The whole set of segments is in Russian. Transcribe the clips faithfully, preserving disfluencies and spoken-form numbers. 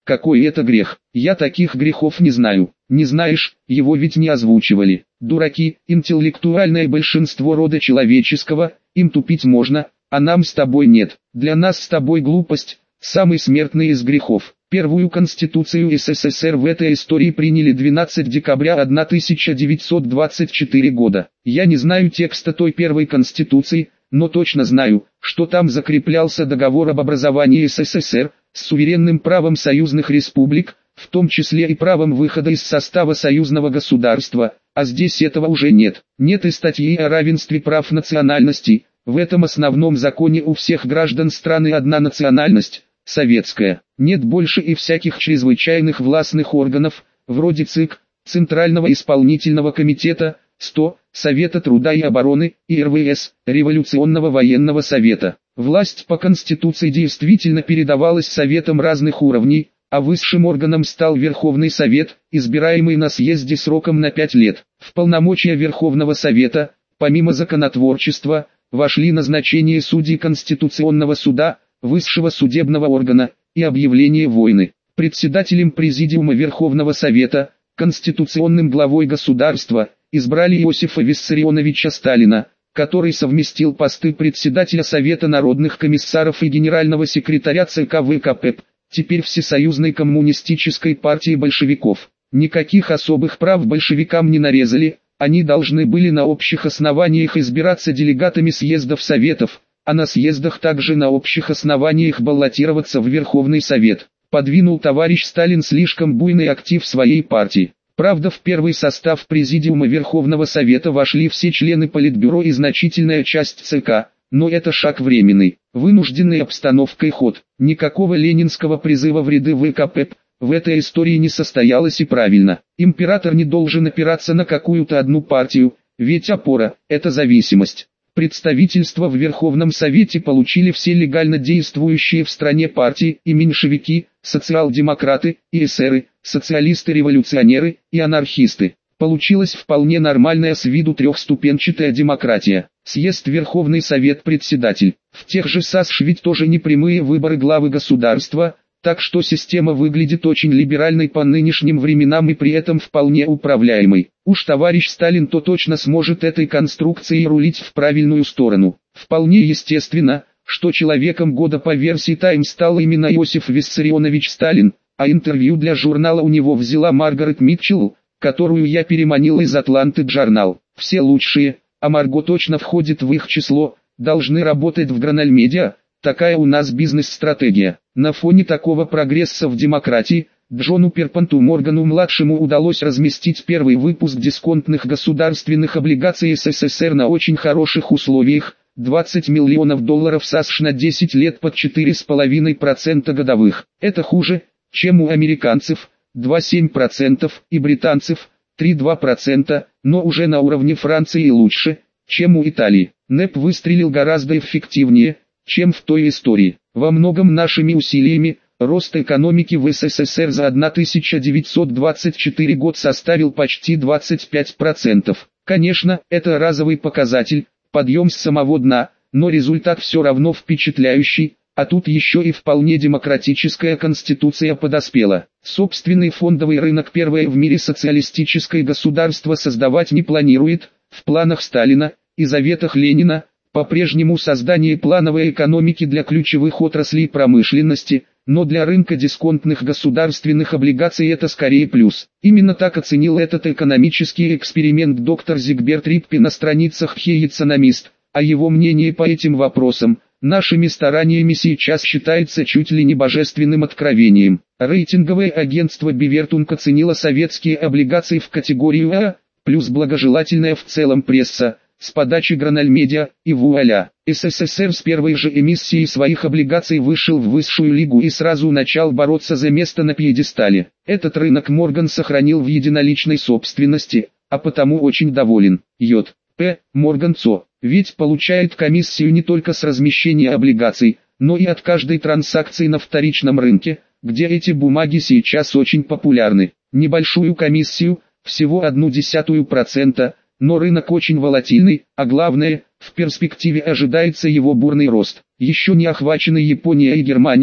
Какой это грех? Я таких грехов не знаю. Не знаешь, его ведь не озвучивали. Дураки, интеллектуальное большинство рода человеческого, им тупить можно, а нам с тобой нет. Для нас с тобой глупость, самый смертный из грехов. Первую Конституцию СССР в этой истории приняли двенадцатого декабря тысяча девятьсот двадцать четвёртого года. Я не знаю текста той первой Конституции, но точно знаю, что там закреплялся договор об образовании СССР, с суверенным правом союзных республик, в том числе и правом выхода из состава союзного государства, а здесь этого уже нет. Нет и статьи о равенстве прав национальностей. В этом основном законе у всех граждан страны одна национальность – советская. Нет больше и всяких чрезвычайных властных органов, вроде ЦИК, Центрального исполнительного комитета, сто, Совета труда и обороны, и эр вэ эс, Революционного военного совета. Власть по Конституции действительно передавалась советам разных уровней, а высшим органом стал Верховный Совет, избираемый на съезде сроком на пять лет. В полномочия Верховного Совета, помимо законотворчества, вошли назначение судей Конституционного суда, высшего судебного органа, и объявление войны. Председателем Президиума Верховного Совета, конституционным главой государства, избрали Иосифа Виссарионовича Сталина, который совместил посты председателя Совета народных комиссаров и генерального секретаря ЦК вэ ка пэ пэ, теперь Всесоюзной коммунистической партии большевиков. Никаких особых прав большевикам не нарезали, они должны были на общих основаниях избираться делегатами съездов Советов, а на съездах также на общих основаниях баллотироваться в Верховный Совет. Подвинул товарищ Сталин слишком буйный актив своей партии. Правда, в первый состав Президиума Верховного Совета вошли все члены Политбюро и значительная часть ЦК, но это шаг временный, вынужденный обстановкой ход. Никакого ленинского призыва в ряды вэ ка пэ пэ в этой истории не состоялось, и правильно. Император не должен опираться на какую-то одну партию, ведь опора – это зависимость. Представительство в Верховном Совете получили все легально действующие в стране партии, и меньшевики, социал-демократы, и эсеры, социалисты-революционеры, и анархисты. Получилась вполне нормальная с виду трехступенчатая демократия. Съезд, Верховный Совет, председатель. В тех же САСШ ведь тоже не прямые выборы главы государства, так что система выглядит очень либеральной по нынешним временам и при этом вполне управляемой. Уж товарищ Сталин то точно сможет этой конструкцией рулить в правильную сторону. Вполне естественно, что человеком года по версии Time стал именно Иосиф Виссарионович Сталин, а интервью для журнала у него взяла Маргарет Митчелл, которую я переманил из Атланты Джорнал. Все лучшие, а Марго точно входит в их число, должны работать в Гранальмедиа. Такая у нас бизнес-стратегия. На фоне такого прогресса в демократии, Джону Перпенту Моргану-младшему удалось разместить первый выпуск дисконтных государственных облигаций эс эс эс эр на очень хороших условиях, двадцать миллионов долларов САСШ на десять лет под четыре целых пять десятых процента годовых. Это хуже, чем у американцев, два целых семь десятых процента, и британцев, три целых два десятых процента, но уже на уровне Франции и лучше, чем у Италии. НЭП выстрелил гораздо эффективнее, чем в той истории. Во многом нашими усилиями, рост экономики в эс эс эс эр за тысяча девятьсот двадцать четвёртый год составил почти двадцать пять процентов. Конечно, это разовый показатель, подъем с самого дна, но результат все равно впечатляющий, а тут еще и вполне демократическая конституция подоспела. Собственный фондовый рынок первое в мире социалистическое государство создавать не планирует, в планах Сталина и заветах Ленина, по-прежнему создание плановой экономики для ключевых отраслей промышленности, но для рынка дисконтных государственных облигаций это скорее плюс. Именно так оценил этот экономический эксперимент доктор Зигберт Риппе на страницах «The Economist», а его мнение по этим вопросам, нашими стараниями сейчас считается чуть ли не божественным откровением. Рейтинговое агентство Бивертунг оценило советские облигации в категорию А, плюс благожелательная в целом пресса, с подачи Гранальмедиа, и вуаля. эс эс эс эр с первой же эмиссией своих облигаций вышел в высшую лигу и сразу начал бороться за место на пьедестале. Этот рынок Морган сохранил в единоличной собственности, а потому очень доволен. J. П. Морган Цо. Ведь получает комиссию не только с размещения облигаций, но и от каждой транзакции на вторичном рынке, где эти бумаги сейчас очень популярны. Небольшую комиссию, всего одну десятую процента, но рынок очень волатильный, а главное, в перспективе ожидается его бурный рост. Еще не охвачены Япония и Германия,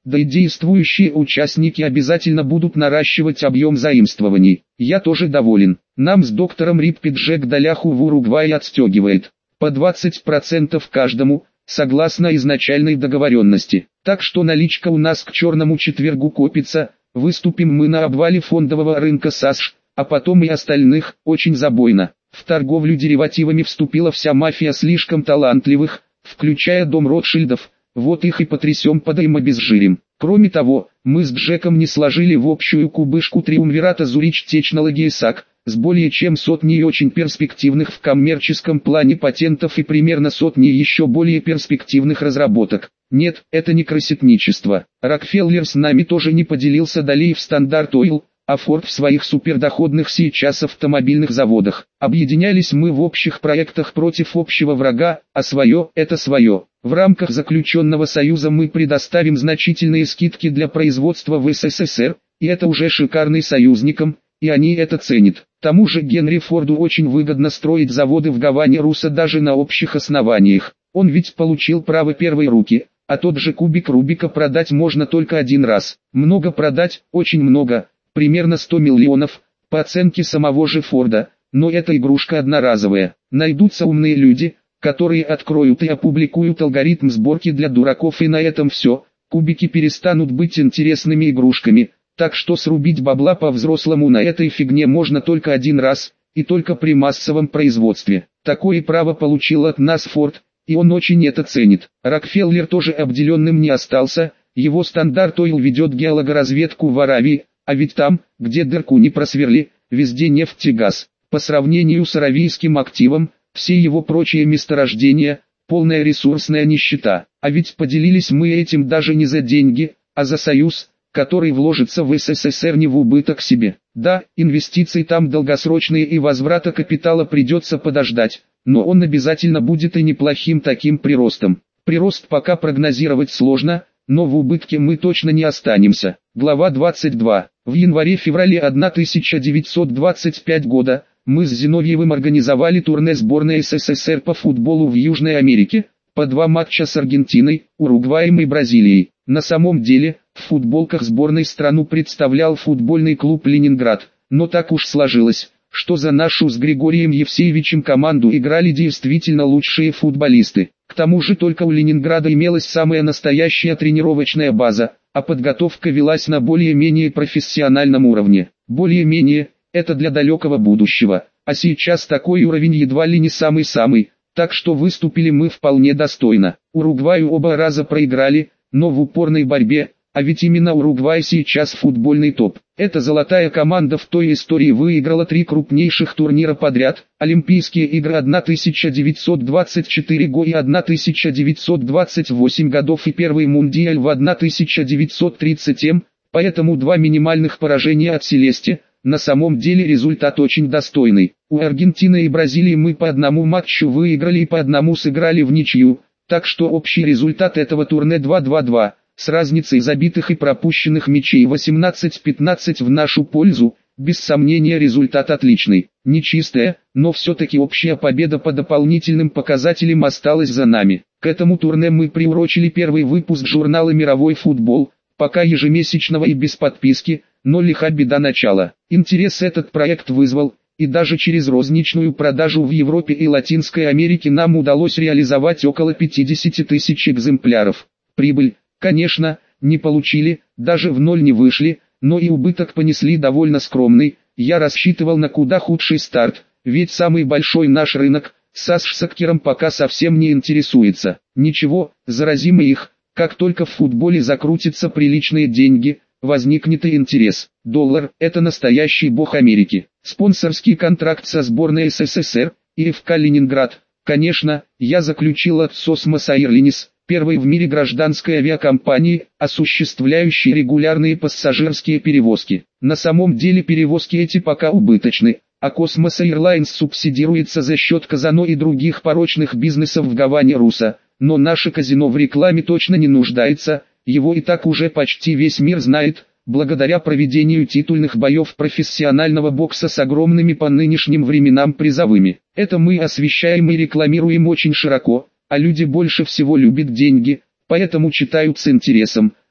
да и действующие участники обязательно будут наращивать объем заимствований. Я тоже доволен. Нам с доктором Риппи Джек доляху в Уругвае отстегивает. По двадцать процентов каждому, согласно изначальной договоренности. Так что наличка у нас к черному четвергу копится, выступим мы на обвале фондового рынка САСШ, а потом и остальных, очень забойно. В торговлю деривативами вступила вся мафия слишком талантливых, включая дом Ротшильдов, вот их и потрясем, подаем обезжирим. Кроме того, мы с Джеком не сложили в общую кубышку триумвирата Зурич Technology сак, с более чем сотней очень перспективных в коммерческом плане патентов и примерно сотней еще более перспективных разработок. Нет, это не красотничество. Рокфеллер с нами тоже не поделился долей в Стандарт Ойл, а Форд в своих супердоходных сейчас автомобильных заводах. Объединялись мы в общих проектах против общего врага, а свое – это свое. В рамках заключенного союза мы предоставим значительные скидки для производства в СССР, и это уже шикарный союзникам, и они это ценят. К тому же Генри Форду очень выгодно строить заводы в Гаване Руса даже на общих основаниях. Он ведь получил право первой руки, а тот же кубик Рубика продать можно только один раз. Много продать, очень много, примерно сто миллионов, по оценке самого же Форда, но эта игрушка одноразовая. Найдутся умные люди, которые откроют и опубликуют алгоритм сборки для дураков, и на этом все. Кубики перестанут быть интересными игрушками. Так что срубить бабла по-взрослому на этой фигне можно только один раз, и только при массовом производстве. Такое право получил от нас Форд, и он очень это ценит. Рокфеллер тоже обделенным не остался, его Стандарт Ойл ведет геологоразведку в Аравии, а ведь там, где дырку не просверли, везде нефть и газ. По сравнению с аравийским активом, все его прочие месторождения – полная ресурсная нищета. А ведь поделились мы этим даже не за деньги, а за союз, который вложится в СССР не в убыток себе. Да, инвестиции там долгосрочные и возврата капитала придется подождать, но он обязательно будет и неплохим таким приростом. Прирост пока прогнозировать сложно, но в убытке мы точно не останемся. Глава двадцать два. В январе-феврале тысяча девятьсот двадцать пятого года мы с Зиновьевым организовали турне сборной СССР по футболу в Южной Америке, по два матча с Аргентиной, Уругваем и Бразилией. На самом деле, в футболках сборной страну представлял футбольный клуб «Ленинград», но так уж сложилось, что за нашу с Григорием Евсеевичем команду играли действительно лучшие футболисты. К тому же только у Ленинграда имелась самая настоящая тренировочная база, а подготовка велась на более-менее профессиональном уровне. Более-менее – это для далекого будущего, а сейчас такой уровень едва ли не самый-самый, так что выступили мы вполне достойно. Уругваю оба раза проиграли, но в упорной борьбе, а ведь именно Уругвай сейчас футбольный топ. Эта золотая команда в той истории выиграла три крупнейших турнира подряд: Олимпийские игры тысяча девятьсот двадцать четыре го и тысяча девятьсот двадцать восемь годов и первый мундиаль в тысяча девятьсот тридцатом, поэтому два минимальных поражения от Селесте, на самом деле результат очень достойный. У Аргентины и Бразилии мы по одному матчу выиграли и по одному сыграли в ничью, так что общий результат этого турне два-два-два. С разницей забитых и пропущенных мячей восемнадцать пятнадцать в нашу пользу, без сомнения результат отличный. Нечистая, но все-таки общая победа по дополнительным показателям осталась за нами. К этому турне мы приурочили первый выпуск журнала «Мировой футбол», пока ежемесячного и без подписки, но лиха беда начала. Интерес этот проект вызвал, и даже через розничную продажу в Европе и Латинской Америке нам удалось реализовать около пятидесяти тысяч экземпляров. Прибыль, конечно, не получили, даже в ноль не вышли, но и убыток понесли довольно скромный. Я рассчитывал на куда худший старт, ведь самый большой наш рынок, САСШ, соккером пока совсем не интересуется. Ничего, заразим их, как только в футболе закрутятся приличные деньги, возникнет и интерес. Доллар – это настоящий бог Америки. Спонсорский контракт со сборной СССР, и эф ка Ленинград. Конечно, я заключил от Сосмос Airlines, первой в мире гражданской авиакомпании, осуществляющей регулярные пассажирские перевозки. На самом деле перевозки эти пока убыточны, а Cosmos Airlines субсидируется за счет казино и других порочных бизнесов в Гаване Руса, но наше казино в рекламе точно не нуждается, его и так уже почти весь мир знает, благодаря проведению титульных боев профессионального бокса с огромными по нынешним временам призовыми. Это мы освещаем и рекламируем очень широко, а люди больше всего любят деньги, поэтому читают с интересом.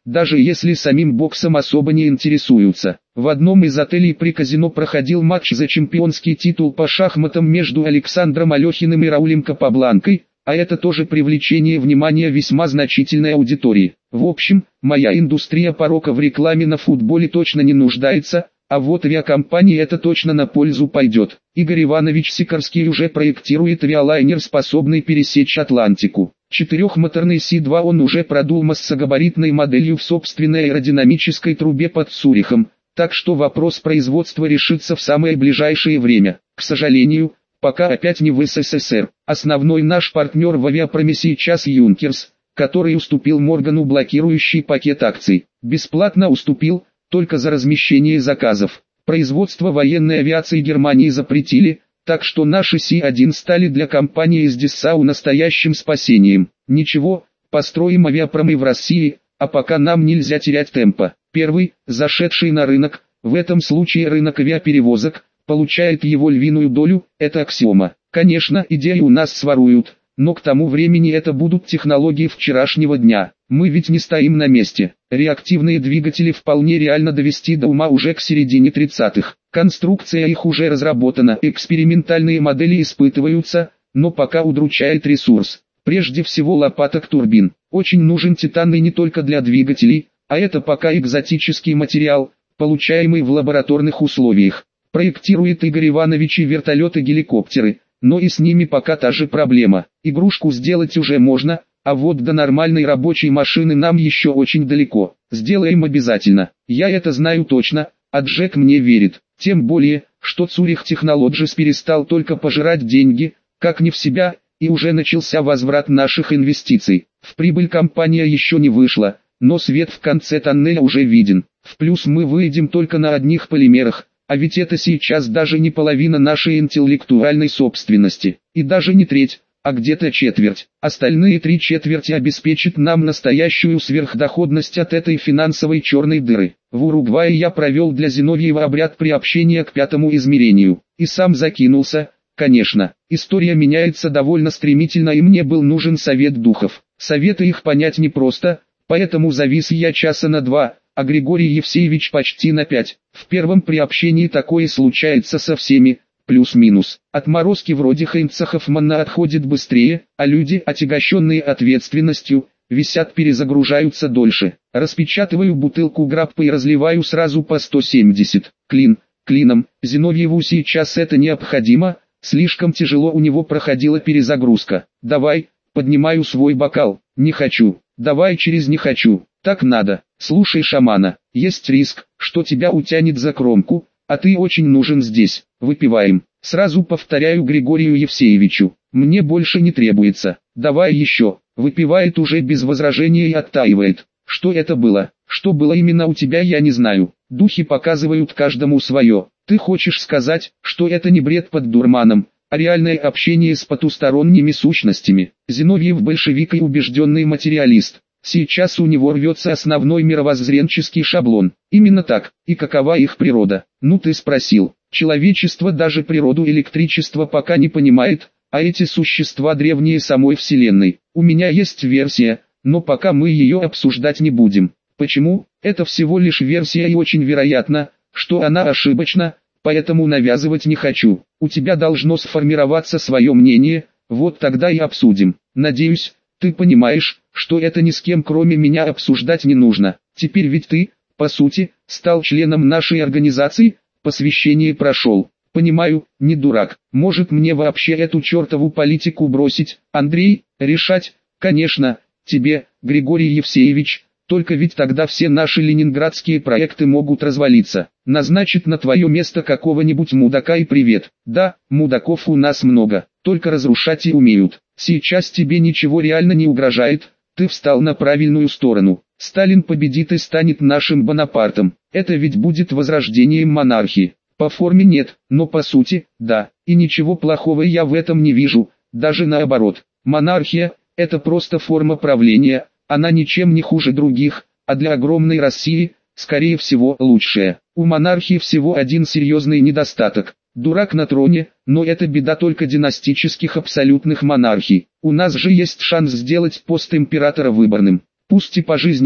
даже если самим боксом особо не интересуются. В одном из отелей при казино проходил матч за чемпионский титул по шахматам между Александром Алехиным и Раулем Капабланкой, а это тоже привлечение внимания весьма значительной аудитории. В общем, моя индустрия порока в рекламе на футболе точно не нуждается, а вот авиакомпании это точно на пользу пойдет. Игорь Иванович Сикорский уже проектирует авиалайнер, способный пересечь Атлантику. Четырехмоторный Си два он уже продул массогабаритной моделью в собственной аэродинамической трубе под Цюрихом, так что вопрос производства решится в самое ближайшее время. К сожалению, пока опять не в СССР. Основной наш партнер в авиапроме сейчас Юнкерс, который уступил Моргану блокирующий пакет акций. Бесплатно уступил, только за размещение заказов. Производство военной авиации Германии запретили, так что наши Си один стали для компании из Дessau настоящим спасением. Ничего, построим авиапром и в России, а пока нам нельзя терять темпа. Первый, зашедший на рынок, в этом случае рынок авиаперевозок, получает его львиную долю, это аксиома. Конечно, идеи у нас своруют, но к тому времени это будут технологии вчерашнего дня. Мы ведь не стоим на месте. Реактивные двигатели вполне реально довести до ума уже к середине тридцатых. Конструкция их уже разработана, экспериментальные модели испытываются, но пока удручает ресурс. Прежде всего лопаток турбин. Очень нужен титан и не только для двигателей, а это пока экзотический материал, получаемый в лабораторных условиях. Проектирует Игорь Иванович и вертолеты-геликоптеры, но и с ними пока та же проблема. Игрушку сделать уже можно, а вот до нормальной рабочей машины нам еще очень далеко. Сделаем обязательно. Я это знаю точно, а Джек мне верит. Тем более, что Цюрих Технологис перестал только пожирать деньги, как не в себя, и уже начался возврат наших инвестиций. В прибыль компания еще не вышла, но свет в конце тоннеля уже виден. В плюс мы выйдем только на одних полимерах, а ведь это сейчас даже не половина нашей интеллектуальной собственности, и даже не треть, а где-то четверть. Остальные три четверти обеспечат нам настоящую сверхдоходность от этой финансовой черной дыры. В Уругвае я провел для Зиновьева обряд приобщения к пятому измерению, и сам закинулся. Конечно, история меняется довольно стремительно, и мне был нужен совет духов. Советы их понять непросто, поэтому завис я часа на два, а Григорий Евсеевич почти на пять. В первом приобщении такое случается со всеми, плюс-минус. Отморозки вроде Хайнца Хоффмана отходят быстрее, а люди, отягощенные ответственностью, висят, перезагружаются дольше. Распечатываю бутылку граппа и разливаю сразу по сто семьдесят. Клин, клином, Зиновьеву сейчас это необходимо, слишком тяжело у него проходила перезагрузка. Давай, поднимаю свой бокал, не хочу, давай через не хочу. Так надо. Слушай шамана, есть риск, что тебя утянет за кромку, а ты очень нужен здесь. Выпиваем. Сразу повторяю Григорию Евсеевичу, мне больше не требуется. Давай еще. Выпивает уже без возражения и оттаивает. Что это было? Что было именно у тебя, я не знаю. Духи показывают каждому свое. Ты хочешь сказать, что это не бред под дурманом, а реальное общение с потусторонними сущностями? Зиновьев большевик и убежденный материалист. Сейчас у него рвется основной мировоззренческий шаблон. Именно так. И какова их природа? Ну ты спросил. Человечество даже природу электричества пока не понимает, а эти существа древние самой Вселенной. У меня есть версия, но пока мы ее обсуждать не будем. Почему? Это всего лишь версия, и очень вероятно, что она ошибочна, поэтому навязывать не хочу. У тебя должно сформироваться свое мнение, вот тогда и обсудим. Надеюсь, ты понимаешь, что это ни с кем кроме меня обсуждать не нужно. Теперь ведь ты, по сути, стал членом нашей организации, посвящение прошел. Понимаю, не дурак. Может мне вообще эту чертову политику бросить, Андрей, решать? Конечно, тебе, Григорий Евсеевич, только ведь тогда все наши ленинградские проекты могут развалиться. Назначить на твое место какого-нибудь мудака и привет. Да, мудаков у нас много, только разрушать и умеют. Сейчас тебе ничего реально не угрожает, ты встал на правильную сторону. Сталин победит и станет нашим Бонапартом. Это ведь будет возрождением монархии. По форме нет, но по сути, да. И ничего плохого я в этом не вижу, даже наоборот. Монархия – это просто форма правления, она ничем не хуже других, а для огромной России, скорее всего, лучшая. У монархии всего один серьезный недостаток. Дурак на троне, но это беда только династических абсолютных монархий. У нас же есть шанс сделать пост императора выборным, пусть и пожизненным,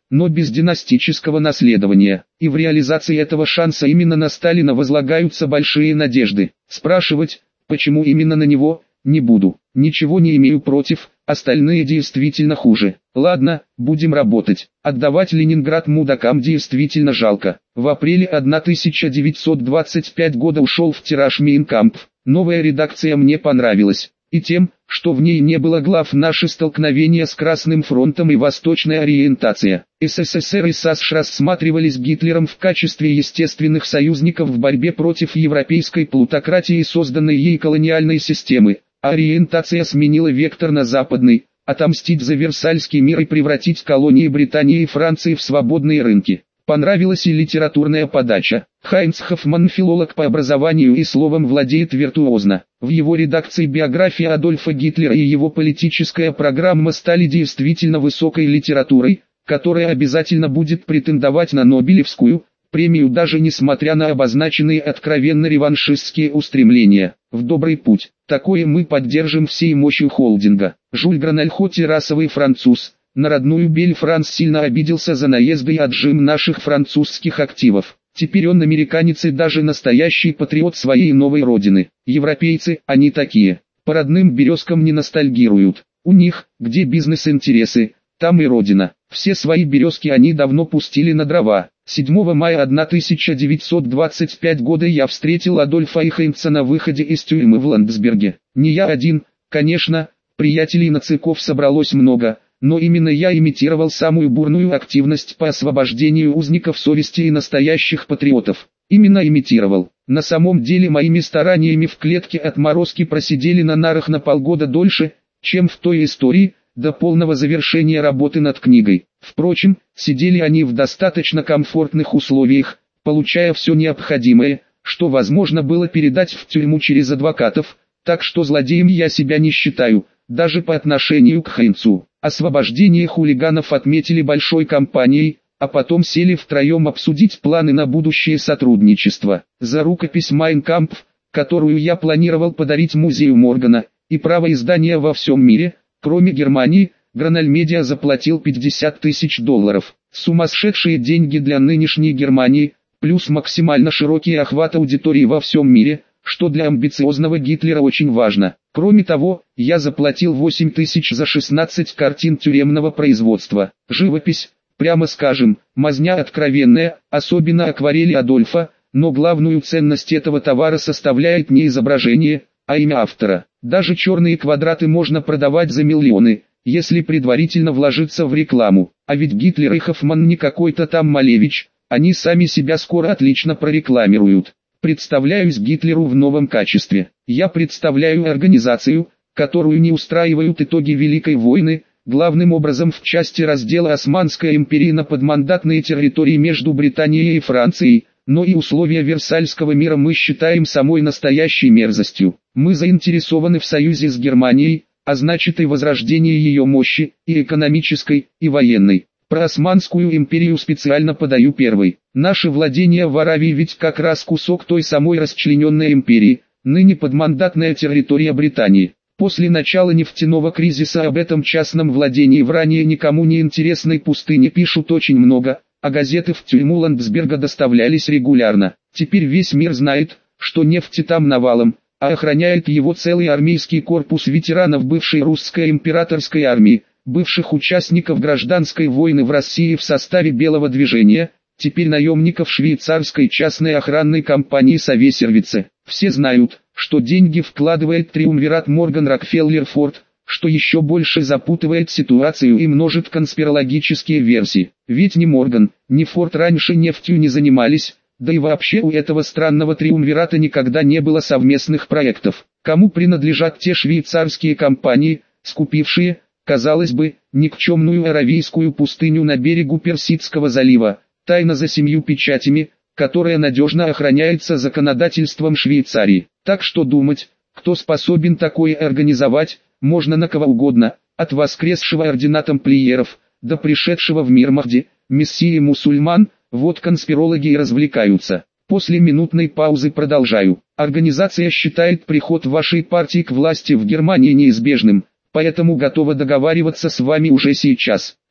но без династического наследования. И в реализации этого шанса именно на Сталина возлагаются большие надежды. Спрашивать, почему именно на него, не буду. Ничего не имею против, остальные действительно хуже. Ладно, будем работать. Отдавать Ленинград мудакам действительно жалко. В апреле тысяча девятьсот двадцать пятого года ушел в тираж Мейн Кампф. Новая редакция мне понравилась. И тем, что в ней не было глав «Наши столкновения с Красным фронтом» и «Восточная ориентация». СССР и САСШ рассматривались Гитлером в качестве естественных союзников в борьбе против европейской плутократии и созданной ей колониальной системы. Ориентация сменила вектор на западный, отомстить за Версальский мир и превратить колонии Британии и Франции в свободные рынки. Понравилась и литературная подача. Хайнц Хоффман, филолог по образованию и словом владеет виртуозно. В его редакции биография Адольфа Гитлера и его политическая программа стали действительно высокой литературой, которая обязательно будет претендовать на Нобелевскую премию даже несмотря на обозначенные откровенно реваншистские устремления. В добрый путь. Такое мы поддержим всей мощью холдинга. Жюль Гранальхо, террасовый француз, на родную Бель-Франс сильно обиделся за наезды и отжим наших французских активов. Теперь он американец и даже настоящий патриот своей новой родины. Европейцы, они такие. По родным березкам не ностальгируют. У них, где бизнес-интересы, там и родина. Все свои березки они давно пустили на дрова. седьмого мая тысяча девятьсот двадцать пятого года я встретил Адольфа Эйхмана на выходе из тюрьмы в Ландсберге. Не я один, конечно, приятелей нациков собралось много, но именно я имитировал самую бурную активность по освобождению узников совести и настоящих патриотов. Именно имитировал. На самом деле моими стараниями в клетке отморозки просидели на нарах на полгода дольше, чем в той истории, до полного завершения работы над книгой. Впрочем, сидели они в достаточно комфортных условиях, получая все необходимое, что возможно было передать в тюрьму через адвокатов, так что злодеем я себя не считаю, даже по отношению к Хайнцу. Освобождение хулиганов отметили большой кампанией, а потом сели втроем обсудить планы на будущее сотрудничество. За рукопись «Майн Кампф», которую я планировал подарить музею Моргана, и право издания во всем мире, кроме Германии, Гранальмедиа заплатил пятьдесят тысяч долларов. Сумасшедшие деньги для нынешней Германии, плюс максимально широкий охват аудитории во всем мире, что для амбициозного Гитлера очень важно. Кроме того, я заплатил восемь тысяч за шестнадцать картин тюремного производства. Живопись, прямо скажем, мазня откровенная, особенно акварели Адольфа, но главную ценность этого товара составляет не изображение, а имя автора. Даже черные квадраты можно продавать за миллионы, если предварительно вложиться в рекламу. А ведь Гитлер и Хоффман не какой-то там Малевич, они сами себя скоро отлично прорекламируют. Представляюсь Гитлеру в новом качестве. Я представляю организацию, которую не устраивают итоги Великой войны, главным образом в части раздела Османской империи на подмандатные территории между Британией и Францией, но и условия Версальского мира мы считаем самой настоящей мерзостью. Мы заинтересованы в союзе с Германией, а значит и возрождении ее мощи, и экономической, и военной. Про Османскую империю специально подаю первой. Наши владения в Аравии ведь как раз кусок той самой расчлененной империи, ныне подмандатная территория Британии. После начала нефтяного кризиса об этом частном владении в ранее никому не интересной пустыне пишут очень много, а газеты в тюрьму Ландсберга доставлялись регулярно. Теперь весь мир знает, что нефти там навалом, а охраняет его целый армейский корпус ветеранов бывшей русской императорской армии, бывших участников гражданской войны в России в составе Белого движения, теперь наемников швейцарской частной охранной компании Совесервице. Все знают, что деньги вкладывает триумвират Морган-Рокфеллер-Форд, что еще больше запутывает ситуацию и множит конспирологические версии. Ведь ни Морган, ни Форд раньше нефтью не занимались, да и вообще у этого странного триумвирата никогда не было совместных проектов. Кому принадлежат те швейцарские компании, скупившие, казалось бы, никчемную аравийскую пустыню на берегу Персидского залива, тайно за семью печатями, которая надежно охраняется законодательством Швейцарии. Так что думать, кто способен такое организовать, можно на кого угодно, от воскресшего ордена тамплиеров, до пришедшего в мир Махди, мессии мусульман, вот конспирологи и развлекаются. После минутной паузы продолжаю. Организация считает приход вашей партии к власти в Германии неизбежным, поэтому готова договариваться с вами уже сейчас.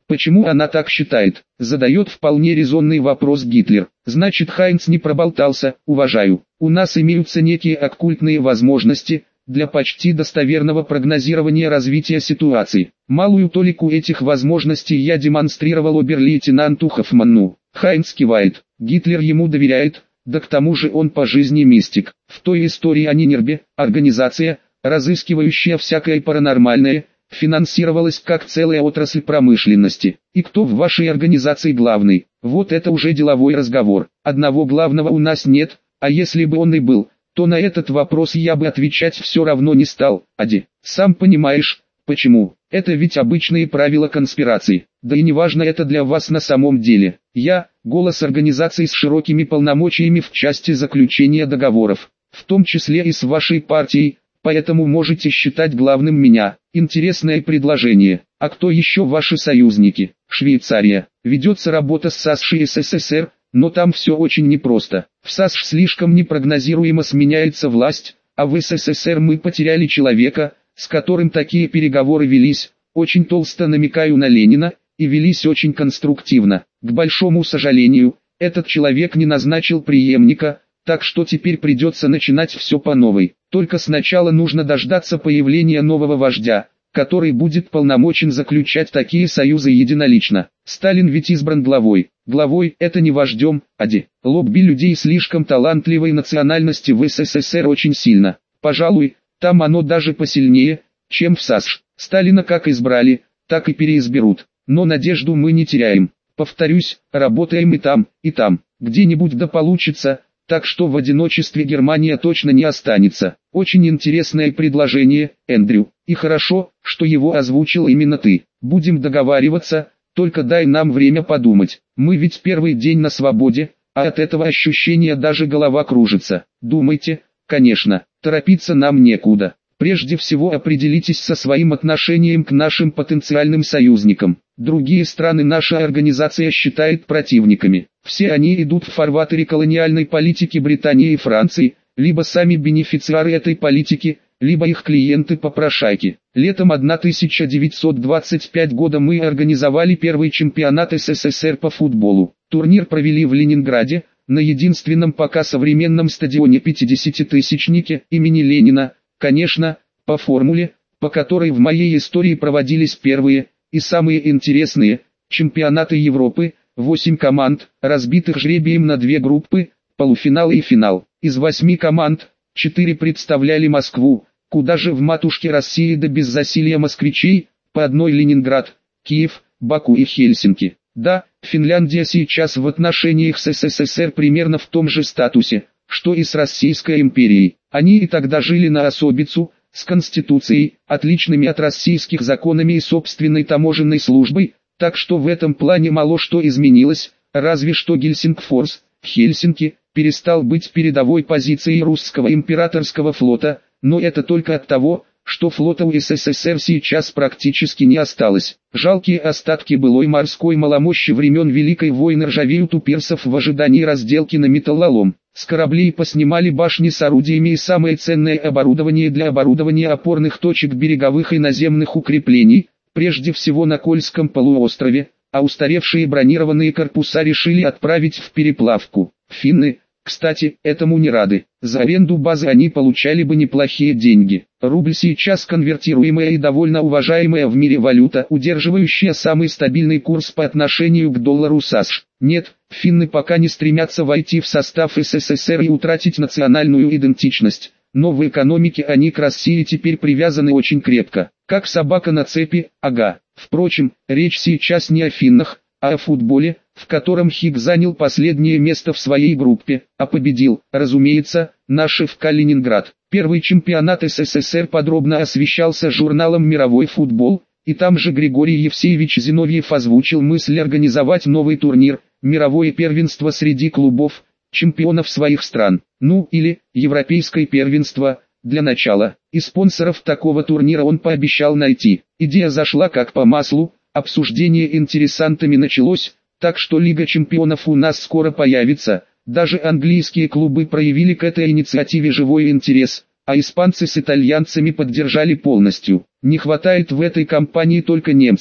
Почему она так считает? Задает вполне резонный вопрос Гитлер. Значит, Хайнц не проболтался, уважаю. У нас имеются некие оккультные возможности для почти достоверного прогнозирования развития ситуации. Малую толику этих возможностей я демонстрировал обер-лейтенанту Хоффманну. Хайнц кивает. Гитлер ему доверяет, да к тому же он по жизни мистик. В той истории о Нинербе, организация, разыскивающая всякое паранормальное, финансировалась как целая отрасль промышленности. И кто в вашей организации главный? Вот это уже деловой разговор. Одного главного у нас нет, а если бы он и был, то на этот вопрос я бы отвечать все равно не стал. Ади, сам понимаешь, почему? Это ведь обычные правила конспирации. Да и неважно это для вас на самом деле. Я – голос организации с широкими полномочиями в части заключения договоров, в том числе и с вашей партией, поэтому можете считать главным меня. Интересное предложение. А кто еще ваши союзники? Швейцария. Ведется работа с САСШ и СССР, но там все очень непросто. В САСШ слишком непрогнозируемо сменяется власть, а в СССР мы потеряли человека, с которым такие переговоры велись, очень толсто намекаю на Ленина, и велись очень конструктивно. К большому сожалению, этот человек не назначил преемника, так что теперь придется начинать все по новой. Только сначала нужно дождаться появления нового вождя, который будет полномочен заключать такие союзы единолично. Сталин ведь избран главой. Главой – это не вождем, ади. Лобби людей слишком талантливой национальности в СССР очень сильно. Пожалуй, там оно даже посильнее, чем в САСШ. Сталина как избрали, так и переизберут. Но надежду мы не теряем. Повторюсь, работаем и там, и там. Где-нибудь да получится. Так что в одиночестве Германия точно не останется. Очень интересное предложение, Эндрю. И хорошо, что его озвучил именно ты. Будем договариваться, только дай нам время подумать. Мы ведь первый день на свободе, а от этого ощущения даже голова кружится. Думайте, конечно, торопиться нам некуда. Прежде всего определитесь со своим отношением к нашим потенциальным союзникам. Другие страны наша организация считает противниками. Все они идут в фарватере колониальной политики Британии и Франции, либо сами бенефициары этой политики, либо их клиенты-попрошайки. Летом тысяча девятьсот двадцать пятого года мы организовали первый чемпионат СССР по футболу. Турнир провели в Ленинграде, на единственном пока современном стадионе пятидесятитысячнике имени Ленина, конечно, по формуле, по которой в моей истории проводились первые и самые интересные чемпионаты Европы. Восемь команд, разбитых жребием на две группы, полуфинал и финал. Из восьми команд, четыре представляли Москву, куда же в матушке России да без засилья москвичей, по одной Ленинград, Киев, Баку и Хельсинки. Да, Финляндия сейчас в отношениях с СССР примерно в том же статусе, что и с Российской империей. Они и тогда жили на особицу, с конституцией, отличными от российских законами и собственной таможенной службой, так что в этом плане мало что изменилось, разве что Гельсингфорс, Хельсинки, перестал быть передовой позицией русского императорского флота, но это только от того, что флота у СССР сейчас практически не осталось. Жалкие остатки былой морской маломощи времен Великой войны ржавеют у пирсов в ожидании разделки на металлолом. С кораблей поснимали башни с орудиями и самое ценное оборудование для оборудования опорных точек береговых и наземных укреплений, прежде всего на Кольском полуострове, а устаревшие бронированные корпуса решили отправить в переплавку. Финны, кстати, этому не рады. За аренду базы они получали бы неплохие деньги. Рубль сейчас конвертируемая и довольно уважаемая в мире валюта, удерживающая самый стабильный курс по отношению к доллару САСШ. Нет, финны пока не стремятся войти в состав СССР и утратить национальную идентичность. Но в экономике они к России теперь привязаны очень крепко, как собака на цепи, ага. Впрочем, речь сейчас не о финнах, а о футболе, в котором Хиг занял последнее место в своей группе, а победил, разумеется, наш ФК Ленинград. Первый чемпионат СССР подробно освещался журналом «Мировой футбол», и там же Григорий Евсеевич Зиновьев озвучил мысль организовать новый турнир, мировое первенство среди клубов, чемпионов своих стран, ну или европейское первенство, для начала. И спонсоров такого турнира он пообещал найти. Идея зашла как по маслу, обсуждение интересантами началось, так что Лига чемпионов у нас скоро появится. Даже английские клубы проявили к этой инициативе живой интерес, а испанцы с итальянцами поддержали полностью. Не хватает в этой кампании только немцев,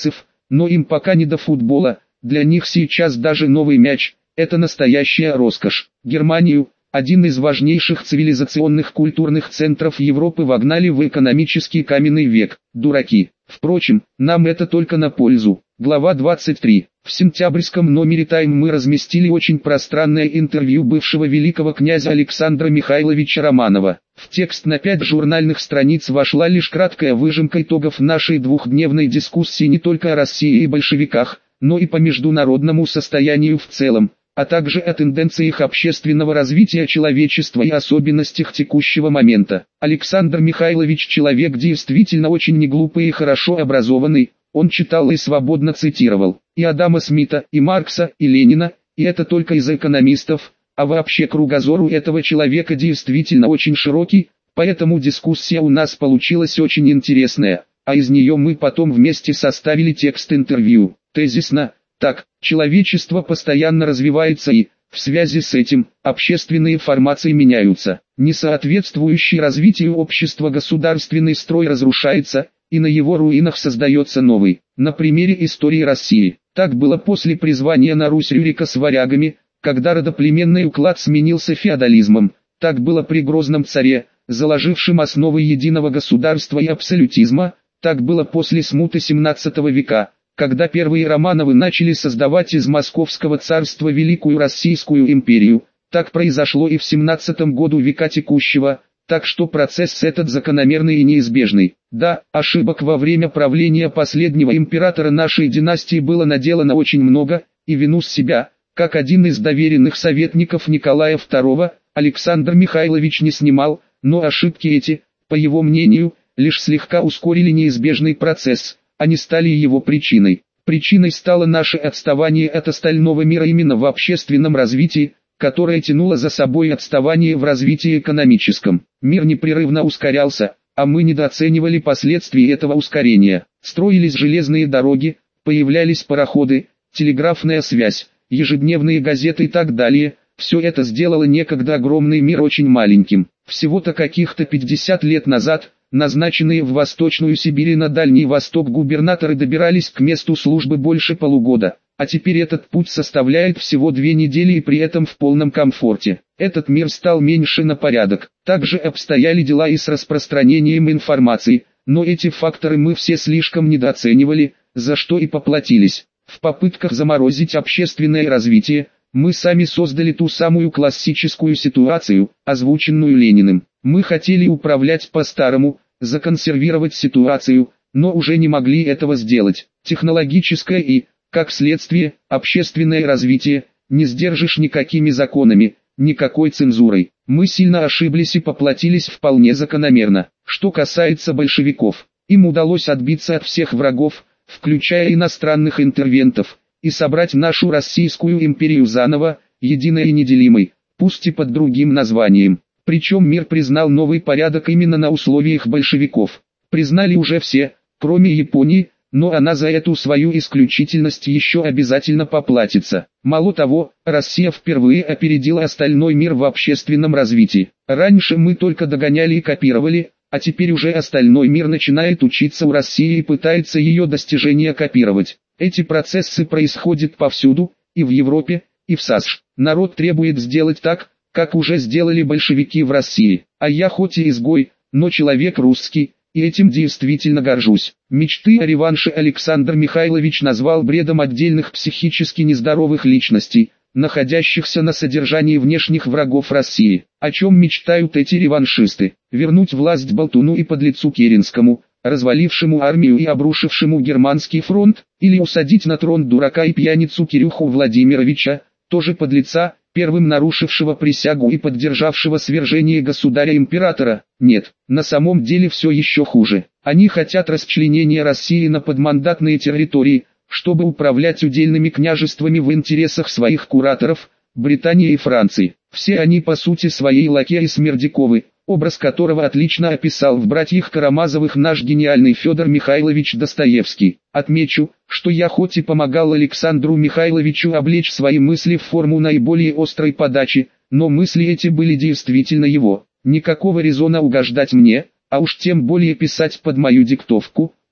но им пока не до футбола, для них сейчас даже новый мяч – это настоящая роскошь. Германию, один из важнейших цивилизационных культурных центров Европы, вогнали в экономический каменный век. Дураки. Впрочем, нам это только на пользу. Глава двадцать три. В сентябрьском номере Time мы разместили очень пространное интервью бывшего великого князя Александра Михайловича Романова. В текст на пять журнальных страниц вошла лишь краткая выжимка итогов нашей двухдневной дискуссии не только о России и большевиках, но и по международному состоянию в целом, а также о тенденциях общественного развития человечества и особенностях текущего момента. Александр Михайлович человек действительно очень неглупый и хорошо образованный, он читал и свободно цитировал и Адама Смита, и Маркса, и Ленина, и это только из экономистов, а вообще кругозор у этого человека действительно очень широкий, поэтому дискуссия у нас получилась очень интересная, а из нее мы потом вместе составили текст интервью. Тезисно, так, человечество постоянно развивается и, в связи с этим, общественные формации меняются. Несоответствующий развитию общества государственный строй разрушается, и на его руинах создается новый. На примере истории России. Так было после призвания на Русь Рюрика с варягами, когда родоплеменный уклад сменился феодализмом. Так было при Грозном царе, заложившем основы единого государства и абсолютизма. Так было после смуты семнадцатого века, когда первые Романовы начали создавать из Московского царства Великую Российскую империю. Так произошло и в семнадцатом году века текущего, так что процесс этот закономерный и неизбежный. Да, ошибок во время правления последнего императора нашей династии было наделано очень много, и вину с себя, как один из доверенных советников Николая второго, Александр Михайлович не снимал, но ошибки эти, по его мнению, лишь слегка ускорили неизбежный процесс, а не стали его причиной. Причиной стало наше отставание от остального мира именно в общественном развитии, которое тянуло за собой отставание в развитии экономическом. Мир непрерывно ускорялся, а мы недооценивали последствий этого ускорения. Строились железные дороги, появлялись пароходы, телеграфная связь, ежедневные газеты и так далее. Все это сделало некогда огромный мир очень маленьким. Всего-то каких-то пятьдесят лет назад, назначенные в Восточную Сибирь и на Дальний Восток губернаторы добирались к месту службы больше полугода. А теперь этот путь составляет всего две недели и при этом в полном комфорте. Этот мир стал меньше на порядок. Также обстояли дела и с распространением информации, но эти факторы мы все слишком недооценивали, за что и поплатились. В попытках заморозить общественное развитие, мы сами создали ту самую классическую ситуацию, озвученную Лениным. Мы хотели управлять по-старому, законсервировать ситуацию, но уже не могли этого сделать. Технологическое и, как следствие, общественное развитие не сдержишь никакими законами, никакой цензурой. Мы сильно ошиблись и поплатились вполне закономерно. Что касается большевиков, им удалось отбиться от всех врагов, включая иностранных интервентов, и собрать нашу Российскую империю заново, единой и неделимой, пусть и под другим названием. Причем мир признал новый порядок именно на условиях большевиков. Признали уже все, кроме Японии, но она за эту свою исключительность еще обязательно поплатится. Мало того, Россия впервые опередила остальной мир в общественном развитии. Раньше мы только догоняли и копировали, а теперь уже остальной мир начинает учиться у России и пытается ее достижения копировать. Эти процессы происходят повсюду, и в Европе, и в САСШ. Народ требует сделать так, как уже сделали большевики в России. А я хоть и изгой, но человек русский, и этим действительно горжусь. Мечты о реванше Александр Михайлович назвал бредом отдельных психически нездоровых личностей, находящихся на содержании внешних врагов России. О чем мечтают эти реваншисты? Вернуть власть болтуну и подлецу Керенскому, развалившему армию и обрушившему германский фронт, или усадить на трон дурака и пьяницу Кирюху Владимировича, тоже подлеца, первым нарушившего присягу и поддержавшего свержение государя-императора? Нет, на самом деле все еще хуже. Они хотят расчленения России на подмандатные территории, чтобы управлять удельными княжествами в интересах своих кураторов, Британии и Франции. Все они по сути своей лакеи Смердяковы, образ которого отлично описал в «Братьях Карамазовых» наш гениальный Федор Михайлович Достоевский. Отмечу, что я хоть и помогал Александру Михайловичу облечь свои мысли в форму наиболее острой подачи, но мысли эти были действительно его. Никакого резона угождать мне, а уж тем более писать под мою диктовку,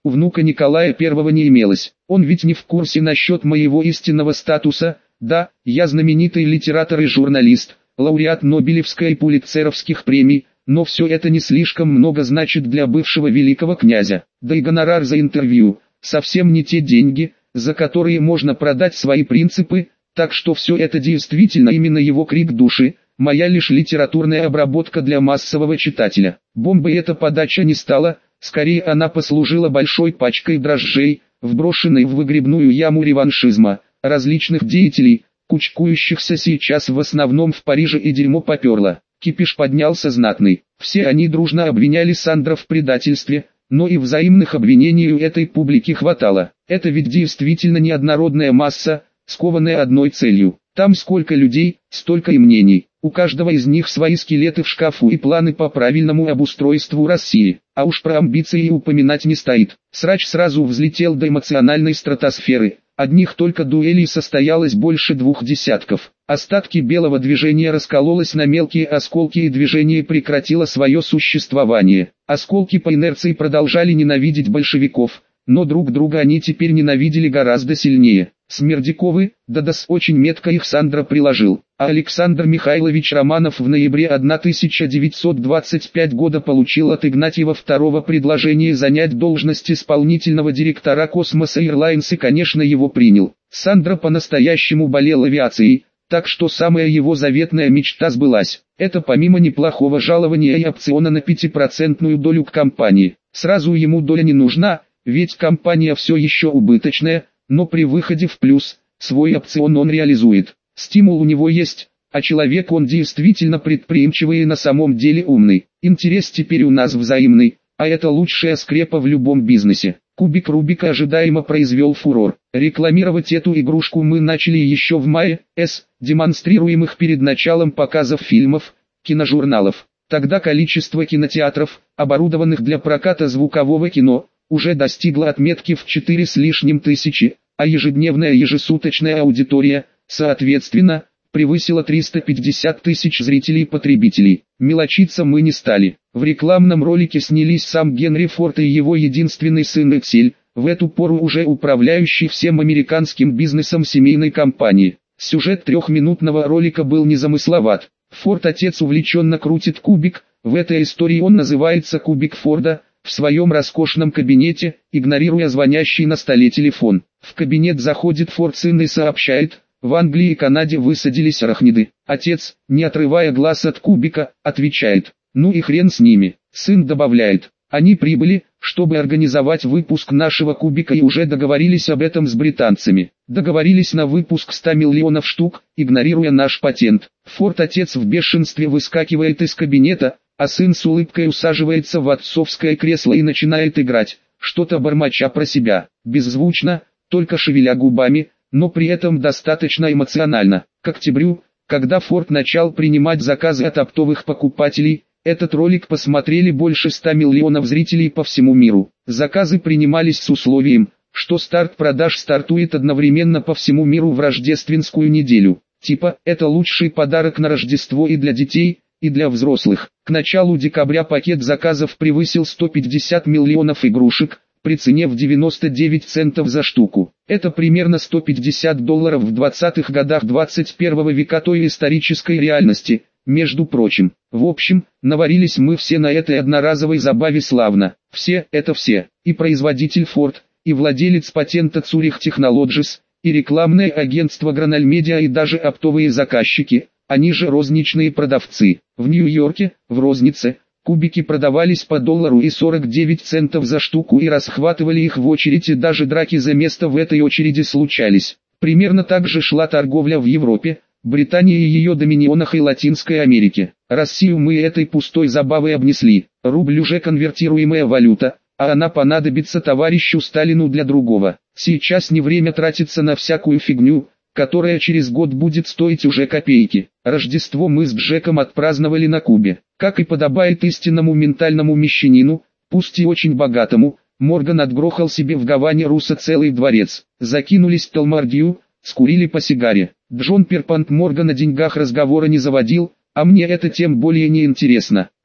У внука Николая Первого не имелось. Он ведь не в курсе насчет моего истинного статуса. Да, я знаменитый литератор и журналист, лауреат Нобелевской и Пулитцеровских премий, но все это не слишком много значит для бывшего великого князя. Да и гонорар за интервью – совсем не те деньги, за которые можно продать свои принципы, так что все это действительно именно его крик души, моя лишь литературная обработка для массового читателя. Бомбой эта подача не стала, скорее она послужила большой пачкой дрожжей, вброшенной в выгребную яму реваншизма различных деятелей, кучкующихся сейчас в основном в Париже, и дерьмо поперло. Кипиш поднялся знатный. Все они дружно обвиняли Сандра в предательстве, но и взаимных обвинений у этой публики хватало. Это ведь действительно неоднородная масса, скованная одной целью. Там сколько людей, столько и мнений. У каждого из них свои скелеты в шкафу и планы по правильному обустройству России. А уж про амбиции и упоминать не стоит. Срач сразу взлетел до эмоциональной стратосферы. Одних только дуэлей состоялось больше двух десятков. Остатки белого движения раскололось на мелкие осколки, и движение прекратило свое существование. Осколки по инерции продолжали ненавидеть большевиков, но друг друга они теперь ненавидели гораздо сильнее. Смердяковы, да-да, очень метко их Сандра приложил. А Александр Михайлович Романов в ноябре тысяча девятьсот двадцать пятого года получил от Игнатьева второго предложение занять должность исполнительного директора Космоса Airlines и, конечно, его принял. Сандра по-настоящему болел авиацией, так что самая его заветная мечта сбылась. Это помимо неплохого жалования и опциона на пятипроцентную долю к компании. Сразу ему доля не нужна, ведь компания все еще убыточная, но при выходе в плюс, свой опцион он реализует. Стимул у него есть, а человек он действительно предприимчивый и на самом деле умный. Интерес теперь у нас взаимный, а это лучшая скрепа в любом бизнесе. Кубик Рубика ожидаемо произвел фурор. Рекламировать эту игрушку мы начали еще в мае, с демонстрируемых перед началом показов фильмов, киножурналов. Тогда количество кинотеатров, оборудованных для проката звукового кино, уже достигло отметки в четыре с лишним тысячи, а ежедневная ежесуточная аудитория, соответственно, превысила триста пятьдесят тысяч зрителей и потребителей. Мелочиться мы не стали. В рекламном ролике снялись сам Генри Форд и его единственный сын Эксель, в эту пору уже управляющий всем американским бизнесом семейной компании. Сюжет трехминутного ролика был незамысловат. Форд отец увлеченно крутит кубик, в этой истории он называется «Кубик Форда», в своем роскошном кабинете, игнорируя звонящий на столе телефон. В кабинет заходит Форд сын и сообщает: в Англии и Канаде высадились арахниды. Отец, не отрывая глаз от кубика, отвечает: ну и хрен с ними. Сын добавляет: они прибыли, чтобы организовать выпуск нашего кубика, и уже договорились об этом с британцами. Договорились на выпуск ста миллионов штук, игнорируя наш патент. Форд отец в бешенстве выскакивает из кабинета, а сын с улыбкой усаживается в отцовское кресло и начинает играть, что-то бормоча про себя, беззвучно, только шевеля губами, но при этом достаточно эмоционально. К октябрю, когда Форд начал принимать заказы от оптовых покупателей, этот ролик посмотрели больше ста миллионов зрителей по всему миру. Заказы принимались с условием, что старт продаж стартует одновременно по всему миру в рождественскую неделю. Типа, это лучший подарок на Рождество и для детей, и для взрослых. К началу декабря пакет заказов превысил сто пятьдесят миллионов игрушек, при цене в девяносто девять центов за штуку. Это примерно сто пятьдесят долларов в двадцатых годах двадцать первого века той исторической реальности, между прочим. В общем, наварились мы все на этой одноразовой забаве славно. Все, это все. И производитель Ford, и владелец патента Zurich Technologies, и рекламное агентство Granal Media, и даже оптовые заказчики, они же розничные продавцы. В Нью-Йорке, в рознице, кубики продавались по доллару и сорок девять центов за штуку, и расхватывали их в очередь, и даже драки за место в этой очереди случались. Примерно так же шла торговля в Европе, Британии и ее доминионах и Латинской Америке. Россию мы этой пустой забавой обнесли. Рубль уже конвертируемая валюта, а она понадобится товарищу Сталину для другого. Сейчас не время тратиться на всякую фигню, которая через год будет стоить уже копейки. Рождество мы с Джеком отпраздновали на Кубе. Как и подобает истинному ментальному мещанину, пусть и очень богатому, Морган отгрохал себе в Гаване Руса целый дворец. Закинулись в Талмардию, скурили по сигаре. Джон Перпант Морган о деньгах разговора не заводил, а мне это тем более не интересно.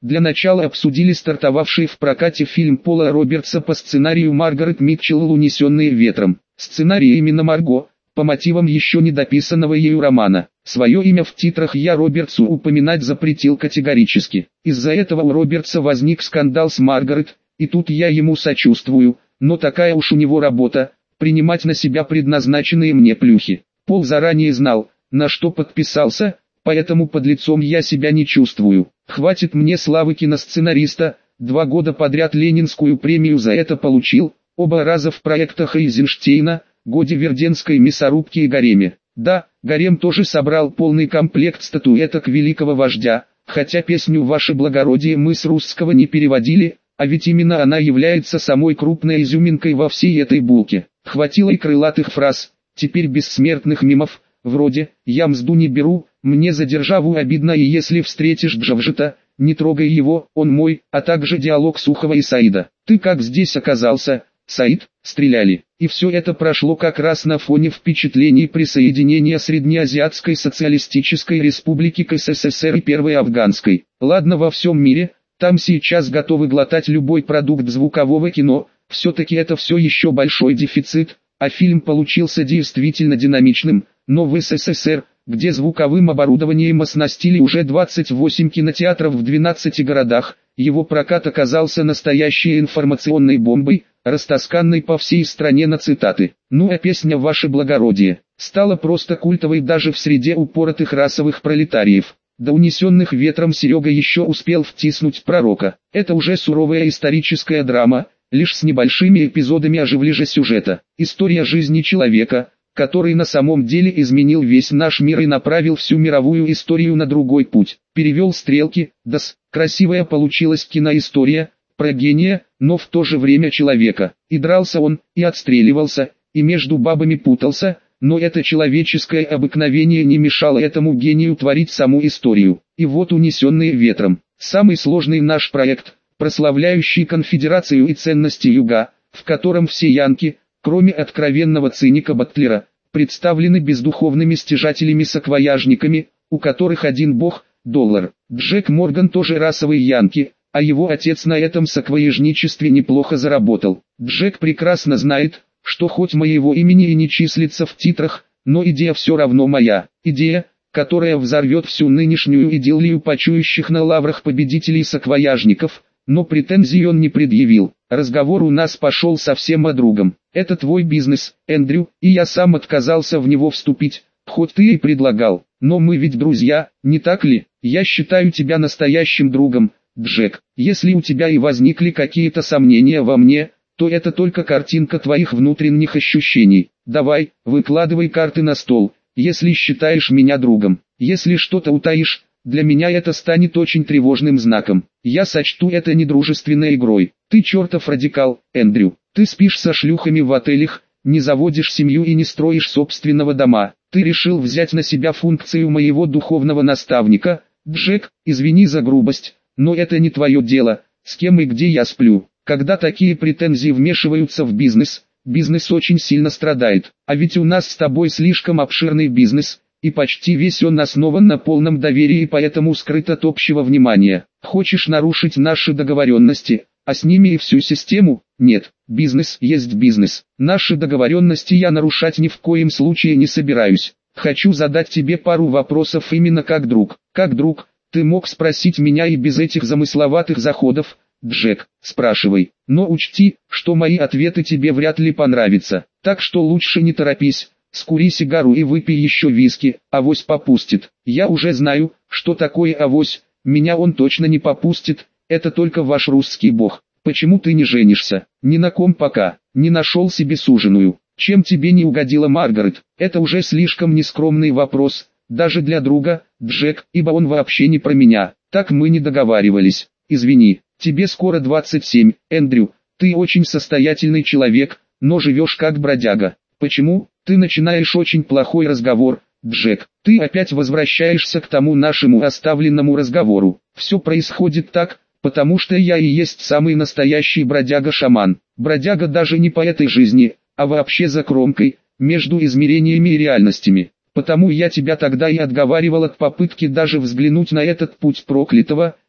Для начала обсудили стартовавший в прокате фильм Пола Робертса по сценарию Маргарет Митчелл «Унесенные ветром». Сценарий именно Марго, по мотивам еще не дописанного ею романа. Свое имя в титрах я Робертсу упоминать запретил категорически. Из-за этого у Робертса возник скандал с Маргарет, и тут я ему сочувствую, но такая уж у него работа, принимать на себя предназначенные мне плюхи. Пол заранее знал, на что подписался, поэтому под лицом я себя не чувствую. Хватит мне славы киносценариста, два года подряд Ленинскую премию за это получил, оба раза в проектах Эйзенштейна, Годе Верденской мясорубки и Гареме. Да, Гарем тоже собрал полный комплект статуэток великого вождя, хотя песню «Ваше благородие» мы с русского не переводили, а ведь именно она является самой крупной изюминкой во всей этой булке. Хватило и крылатых фраз, теперь бессмертных мемов, вроде «Я мзду не беру», «Мне за державу обидно и если встретишь Джавжита, не трогай его, он мой», а также диалог Сухова и Саида. «Ты как здесь оказался, Саид?» Стреляли. И все это прошло как раз на фоне впечатлений присоединения Среднеазиатской социалистической республики к СССР и Первой Афганской. Ладно, во всем мире, там сейчас готовы глотать любой продукт звукового кино, все-таки это все еще большой дефицит, а фильм получился действительно динамичным, но в СССР, где звуковым оборудованием оснастили уже двадцать восемь кинотеатров в двенадцати городах, его прокат оказался настоящей информационной бомбой, растасканной по всей стране на цитаты. Ну а песня «Ваше благородие» стала просто культовой даже в среде упоротых расовых пролетариев. До «Унесенных ветром» Серега еще успел втиснуть пророка. Это уже суровая историческая драма, лишь с небольшими эпизодами оживлежа сюжета. История жизни человека, который на самом деле изменил весь наш мир и направил всю мировую историю на другой путь. Перевел стрелки, да-с, красивая получилась киноистория, про гения, но в то же время человека. И дрался он, и отстреливался, и между бабами путался, но это человеческое обыкновение не мешало этому гению творить саму историю. И вот «Унесенные ветром», самый сложный наш проект, прославляющий конфедерацию и ценности Юга, в котором все янки, кроме откровенного циника Батлера, представлены бездуховными стяжателями-саквояжниками, у которых один бог – доллар. Джек Морган тоже расовый янки, а его отец на этом саквояжничестве неплохо заработал. Джек прекрасно знает, что хоть моего имени и не числится в титрах, но идея все равно моя. Идея, которая взорвет всю нынешнюю идиллию почующих на лаврах победителей-саквояжников, но претензий он не предъявил. Разговор у нас пошел совсем о другом. Это твой бизнес, Эндрю, и я сам отказался в него вступить, хоть ты и предлагал. Но мы ведь друзья, не так ли? Я считаю тебя настоящим другом, Джек. Если у тебя и возникли какие-то сомнения во мне, то это только картинка твоих внутренних ощущений. Давай, выкладывай карты на стол, если считаешь меня другом. Если что-то утаишь, для меня это станет очень тревожным знаком. Я сочту это недружественной игрой. Ты чертов радикал, Эндрю. Ты спишь со шлюхами в отелях, не заводишь семью и не строишь собственного дома. Ты решил взять на себя функцию моего духовного наставника. Джек, извини за грубость, но это не твое дело, с кем и где я сплю. Когда такие претензии вмешиваются в бизнес, бизнес очень сильно страдает. А ведь у нас с тобой слишком обширный бизнес, и почти весь он основан на полном доверии и поэтому скрыт от общего внимания. Хочешь нарушить наши договоренности, а с ними и всю систему? Нет, бизнес есть бизнес. Наши договоренности я нарушать ни в коем случае не собираюсь. Хочу задать тебе пару вопросов именно как друг. Как друг, ты мог спросить меня и без этих замысловатых заходов. Джек, спрашивай, но учти, что мои ответы тебе вряд ли понравятся, так что лучше не торопись, скури сигару и выпей еще виски, авось попустит. Я уже знаю, что такое авось, меня он точно не попустит, это только ваш русский бог. Почему ты не женишься? Ни на ком пока, не нашел себе суженую. Чем тебе не угодила Маргарет? Это уже слишком нескромный вопрос, даже для друга, Джек, ибо он вообще не про меня, так мы не договаривались. Извини. Тебе скоро двадцать семь, Эндрю, ты очень состоятельный человек, но живешь как бродяга. Почему? Ты начинаешь очень плохой разговор, Джек. Ты опять возвращаешься к тому нашему оставленному разговору. Все происходит так, потому что я и есть самый настоящий бродяга-шаман. Бродяга даже не по этой жизни, а вообще за кромкой, между измерениями и реальностями. Потому я тебя тогда и отговаривал от попытки даже взглянуть на этот путь проклятого,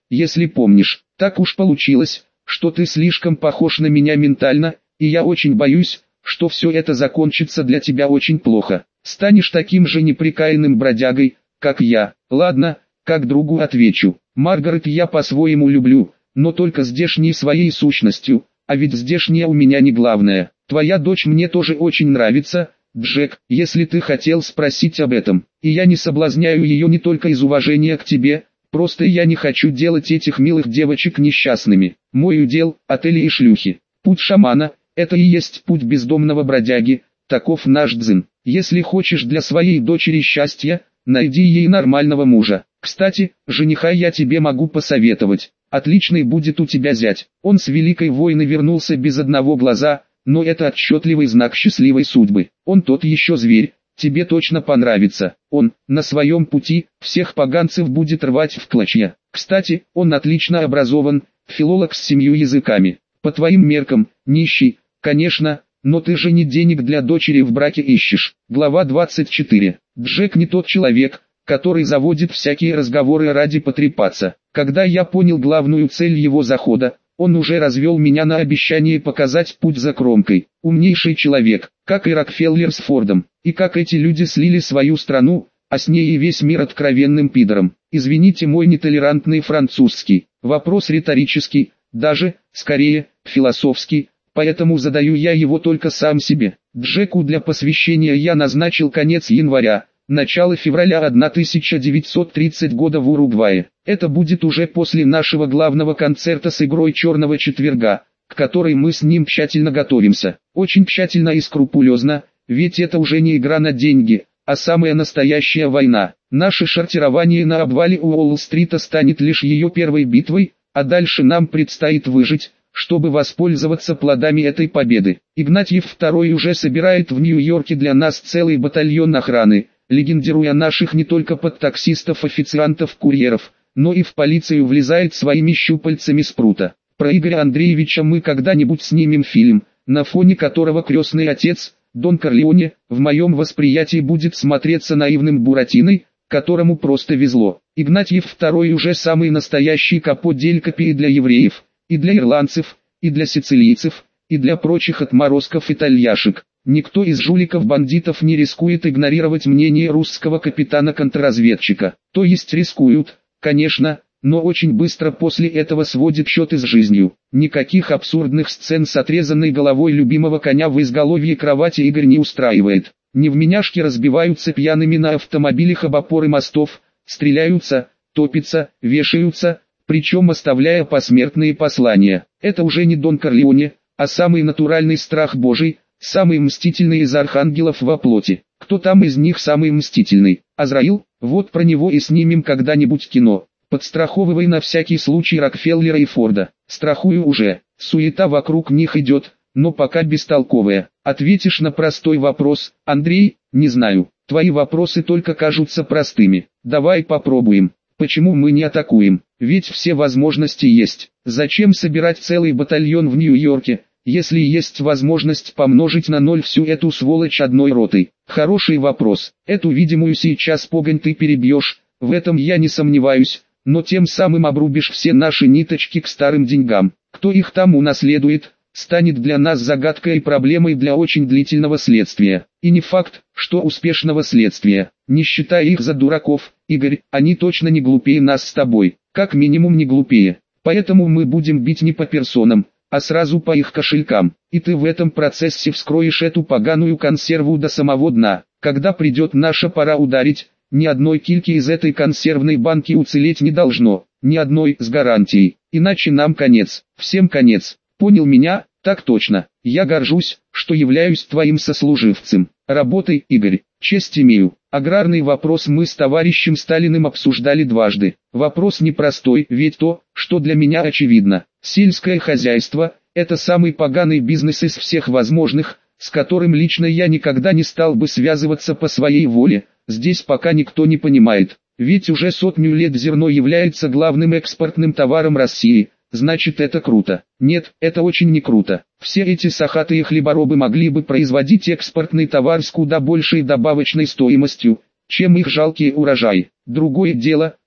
если помнишь. Так уж получилось, что ты слишком похож на меня ментально, и я очень боюсь, что все это закончится для тебя очень плохо. Станешь таким же неприкаянным бродягой, как я. Ладно, как другу отвечу. Маргарет я по-своему люблю, но только здешней своей сущностью, а ведь здешняя у меня не главное. Твоя дочь мне тоже очень нравится, Джек, если ты хотел спросить об этом. И я не соблазняю ее не только из уважения к тебе, просто я не хочу делать этих милых девочек несчастными. Мой удел – отели и шлюхи. Путь шамана – это и есть путь бездомного бродяги, таков наш дзин. Если хочешь для своей дочери счастья, найди ей нормального мужа. Кстати, жениха я тебе могу посоветовать. Отличный будет у тебя зять. Он с Великой войны вернулся без одного глаза, но это отчетливый знак счастливой судьбы. Он тот еще зверь, тебе точно понравится. Он, на своем пути, всех поганцев будет рвать в клочья. Кстати, он отлично образован, филолог с семью языками. По твоим меркам, нищий, конечно, но ты же не денег для дочери в браке ищешь. Глава двадцать четыре. Джек не тот человек, который заводит всякие разговоры ради потрепаться. Когда я понял главную цель его захода, он уже развел меня на обещание показать путь за кромкой. Умнейший человек, как и Рокфеллер с Фордом, и как эти люди слили свою страну, а с ней и весь мир откровенным пидором. Извините мой нетолерантный французский. Вопрос риторический, даже, скорее, философский, поэтому задаю я его только сам себе. Джеку для посвящения я назначил конец января, начало февраля тысяча девятьсот тридцатого года в Уругвае. Это будет уже после нашего главного концерта с игрой «Черного четверга», к которой мы с ним тщательно готовимся. Очень тщательно и скрупулезно, ведь это уже не игра на деньги, а самая настоящая война. Наше шартирование на обвале Уолл-стрита станет лишь ее первой битвой, а дальше нам предстоит выжить, чтобы воспользоваться плодами этой победы. Игнатьев второй уже собирает в Нью-Йорке для нас целый батальон охраны, легендируя наших не только подтаксистов, официантов, курьеров, но и в полицию влезает своими щупальцами спрута. Про Игоря Андреевича мы когда-нибудь снимем фильм, на фоне которого крестный отец, Дон Корлеоне, в моем восприятии будет смотреться наивным Буратиной, которому просто везло. Игнатьев второй уже самый настоящий капо дель копии для евреев, и для ирландцев, и для сицилийцев, и для прочих отморозков-итальяшек. Никто из жуликов-бандитов не рискует игнорировать мнение русского капитана-контрразведчика. То есть рискуют, конечно, но очень быстро после этого сводит счеты с жизнью. Никаких абсурдных сцен с отрезанной головой любимого коня в изголовье кровати Игорь не устраивает. Невменяшки разбиваются пьяными на автомобилях об опоры мостов, стреляются, топятся, вешаются, причем оставляя посмертные послания. Это уже не Дон Корлеоне, а самый натуральный страх Божий, самый мстительный из архангелов во плоти. Кто там из них самый мстительный? Азраил? Вот про него и снимем когда-нибудь кино. Подстраховывай на всякий случай Рокфеллера и Форда. Страхую уже. Суета вокруг них идет, но пока бестолковая. Ответишь на простой вопрос, Андрей? Не знаю. Твои вопросы только кажутся простыми. Давай попробуем. Почему мы не атакуем? Ведь все возможности есть. Зачем собирать целый батальон в Нью-Йорке, если есть возможность помножить на ноль всю эту сволочь одной ротой? Хороший вопрос. Эту видимую сейчас погонь ты перебьешь, в этом я не сомневаюсь, но тем самым обрубишь все наши ниточки к старым деньгам. Кто их там унаследует, станет для нас загадкой и проблемой для очень длительного следствия. И не факт, что успешного следствия. Не считая их за дураков, Игорь, они точно не глупее нас с тобой, как минимум не глупее. Поэтому мы будем бить не по персонам, а сразу по их кошелькам. И ты в этом процессе вскроешь эту поганую консерву до самого дна. Когда придет наша пора ударить, ни одной кильки из этой консервной банки уцелеть не должно, ни одной с гарантией. Иначе нам конец, всем конец. Понял меня? Так точно. Я горжусь, что являюсь твоим сослуживцем. Работай, Игорь, честь имею. Аграрный вопрос мы с товарищем Сталиным обсуждали дважды. Вопрос непростой, ведь то, что для меня очевидно. Сельское хозяйство – это самый поганый бизнес из всех возможных, с которым лично я никогда не стал бы связываться по своей воле. Здесь пока никто не понимает. Ведь уже сотню лет зерно является главным экспортным товаром России. Значит, это круто. Нет, это очень не круто. Все эти сахатые хлеборобы могли бы производить экспортный товар с куда большей добавочной стоимостью, чем их жалкие урожаи. Другое дело,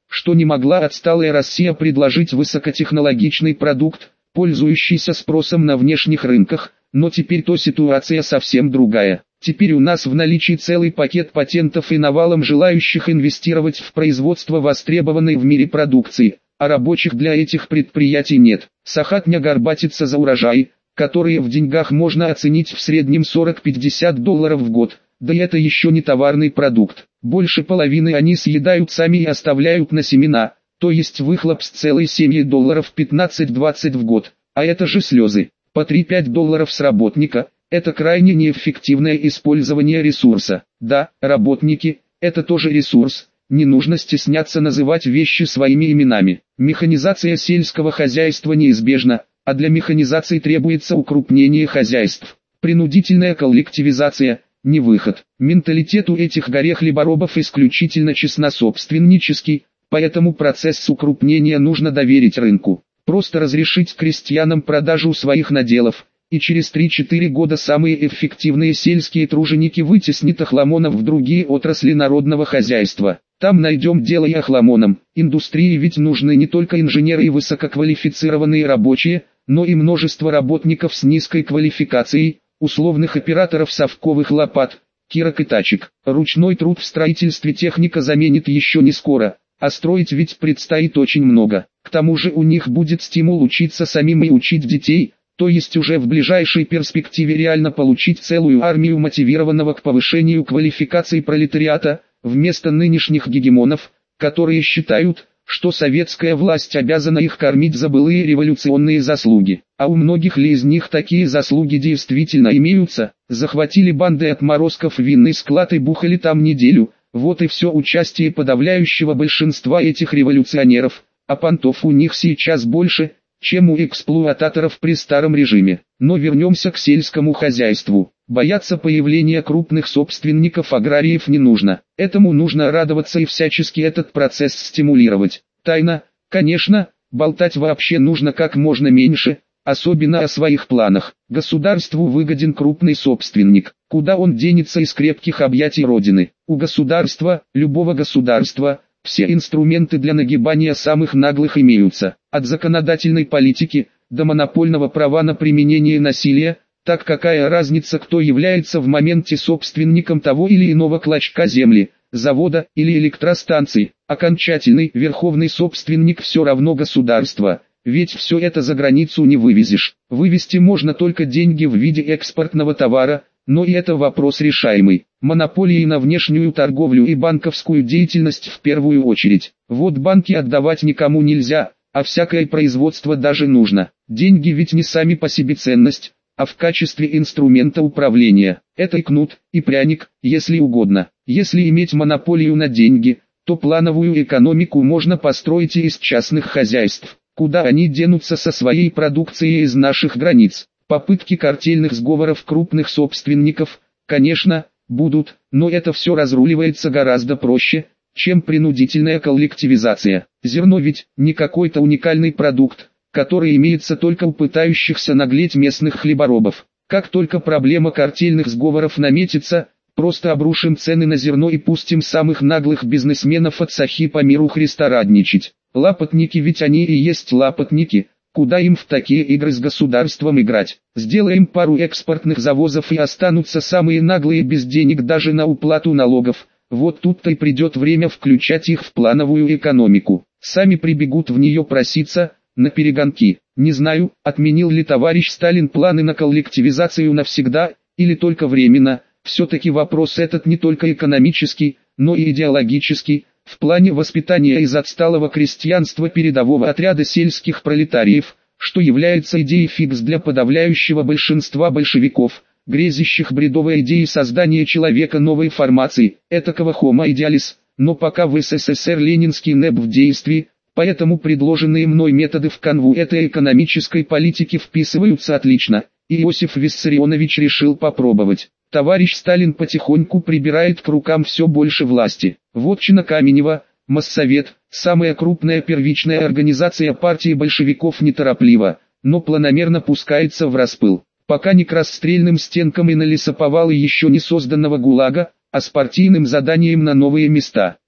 что не могла отсталая Россия предложить высокотехнологичный продукт, пользующийся спросом на внешних рынках, но теперь то ситуация совсем другая. Теперь у нас в наличии целый пакет патентов и навалом желающих инвестировать в производство востребованной в мире продукции, а рабочих для этих предприятий нет. Сахатня горбатится за урожай, которые в деньгах можно оценить в среднем сорок-пятьдесят долларов в год, да и это еще не товарный продукт. Больше половины они съедают сами и оставляют на семена, то есть выхлоп с целой семьи долларов пятнадцать-двадцать в год, а это же слезы. По три-пять долларов с работника – это крайне неэффективное использование ресурса. Да, работники – это тоже ресурс, не нужно стесняться называть вещи своими именами. Механизация сельского хозяйства неизбежна, а для механизации требуется укрупнение хозяйств. Принудительная коллективизация – не выход. Менталитет у этих горе-хлеборобов исключительно частнособственнический, поэтому процесс укрупнения нужно доверить рынку. Просто разрешить крестьянам продажу своих наделов, и через три-четыре года самые эффективные сельские труженики вытеснят охламонов в другие отрасли народного хозяйства. Там найдем дело и охламонам. Индустрии ведь нужны не только инженеры и высококвалифицированные рабочие, но и множество работников с низкой квалификацией, условных операторов совковых лопат, кирок и тачек. Ручной труд в строительстве техника заменит еще не скоро, а строить ведь предстоит очень много. К тому же у них будет стимул учиться самим и учить детей, то есть уже в ближайшей перспективе реально получить целую армию мотивированного к повышению квалификации пролетариата, вместо нынешних гегемонов, которые считают, что советская власть обязана их кормить за былые революционные заслуги. А у многих ли из них такие заслуги действительно имеются? Захватили банды отморозков винный склад и бухали там неделю, вот и все участие подавляющего большинства этих революционеров, а понтов у них сейчас больше, чем у эксплуататоров при старом режиме. Но вернемся к сельскому хозяйству. Бояться появления крупных собственников аграриев не нужно. Этому нужно радоваться и всячески этот процесс стимулировать. Тайно, конечно, болтать вообще нужно как можно меньше, особенно о своих планах. Государству выгоден крупный собственник. Куда он денется из крепких объятий Родины? У государства, любого государства, все инструменты для нагибания самых наглых имеются. От законодательной политики до монопольного права на применение насилия. Так какая разница, кто является в моменте собственником того или иного клочка земли, завода или электростанции? Окончательный верховный собственник все равно государство, ведь все это за границу не вывезешь. Вывести можно только деньги в виде экспортного товара, но и это вопрос решаемый. Монополии на внешнюю торговлю и банковскую деятельность в первую очередь. Вот банки отдавать никому нельзя, а всякое производство даже нужно. Деньги ведь не сами по себе ценность, а в качестве инструмента управления. Это и кнут, и пряник, если угодно. Если иметь монополию на деньги, то плановую экономику можно построить и из частных хозяйств. Куда они денутся со своей продукцией из наших границ? Попытки картельных сговоров крупных собственников, конечно, будут, но это все разруливается гораздо проще, чем принудительная коллективизация. Зерно ведь не какой-то уникальный продукт, который имеется только у пытающихся наглеть местных хлеборобов. Как только проблема картельных сговоров наметится, просто обрушим цены на зерно и пустим самых наглых бизнесменов от сахи по миру христорадничать. Лапотники ведь они и есть лапотники, куда им в такие игры с государством играть? Сделаем пару экспортных завозов и останутся самые наглые без денег даже на уплату налогов. Вот тут-то и придет время включать их в плановую экономику. Сами прибегут в нее проситься, на перегонки. Не знаю, отменил ли товарищ Сталин планы на коллективизацию навсегда, или только временно. Все-таки вопрос этот не только экономический, но и идеологический. В плане воспитания из отсталого крестьянства передового отряда сельских пролетариев, что является идеей фикс для подавляющего большинства большевиков, грезящих бредовой идеей создания человека новой формации, этакого homo idealis, но пока в СССР ленинский НЭП в действии, поэтому предложенные мной методы в канву этой экономической политики вписываются отлично, и Иосиф Виссарионович решил попробовать. Товарищ Сталин потихоньку прибирает к рукам все больше власти. Вотчина Каменева, Моссовет, самая крупная первичная организация партии большевиков неторопливо, но планомерно пускается в распыл. Пока не к расстрельным стенкам и на лесоповалы еще не созданного ГУЛАГа, а с партийным заданием на новые места.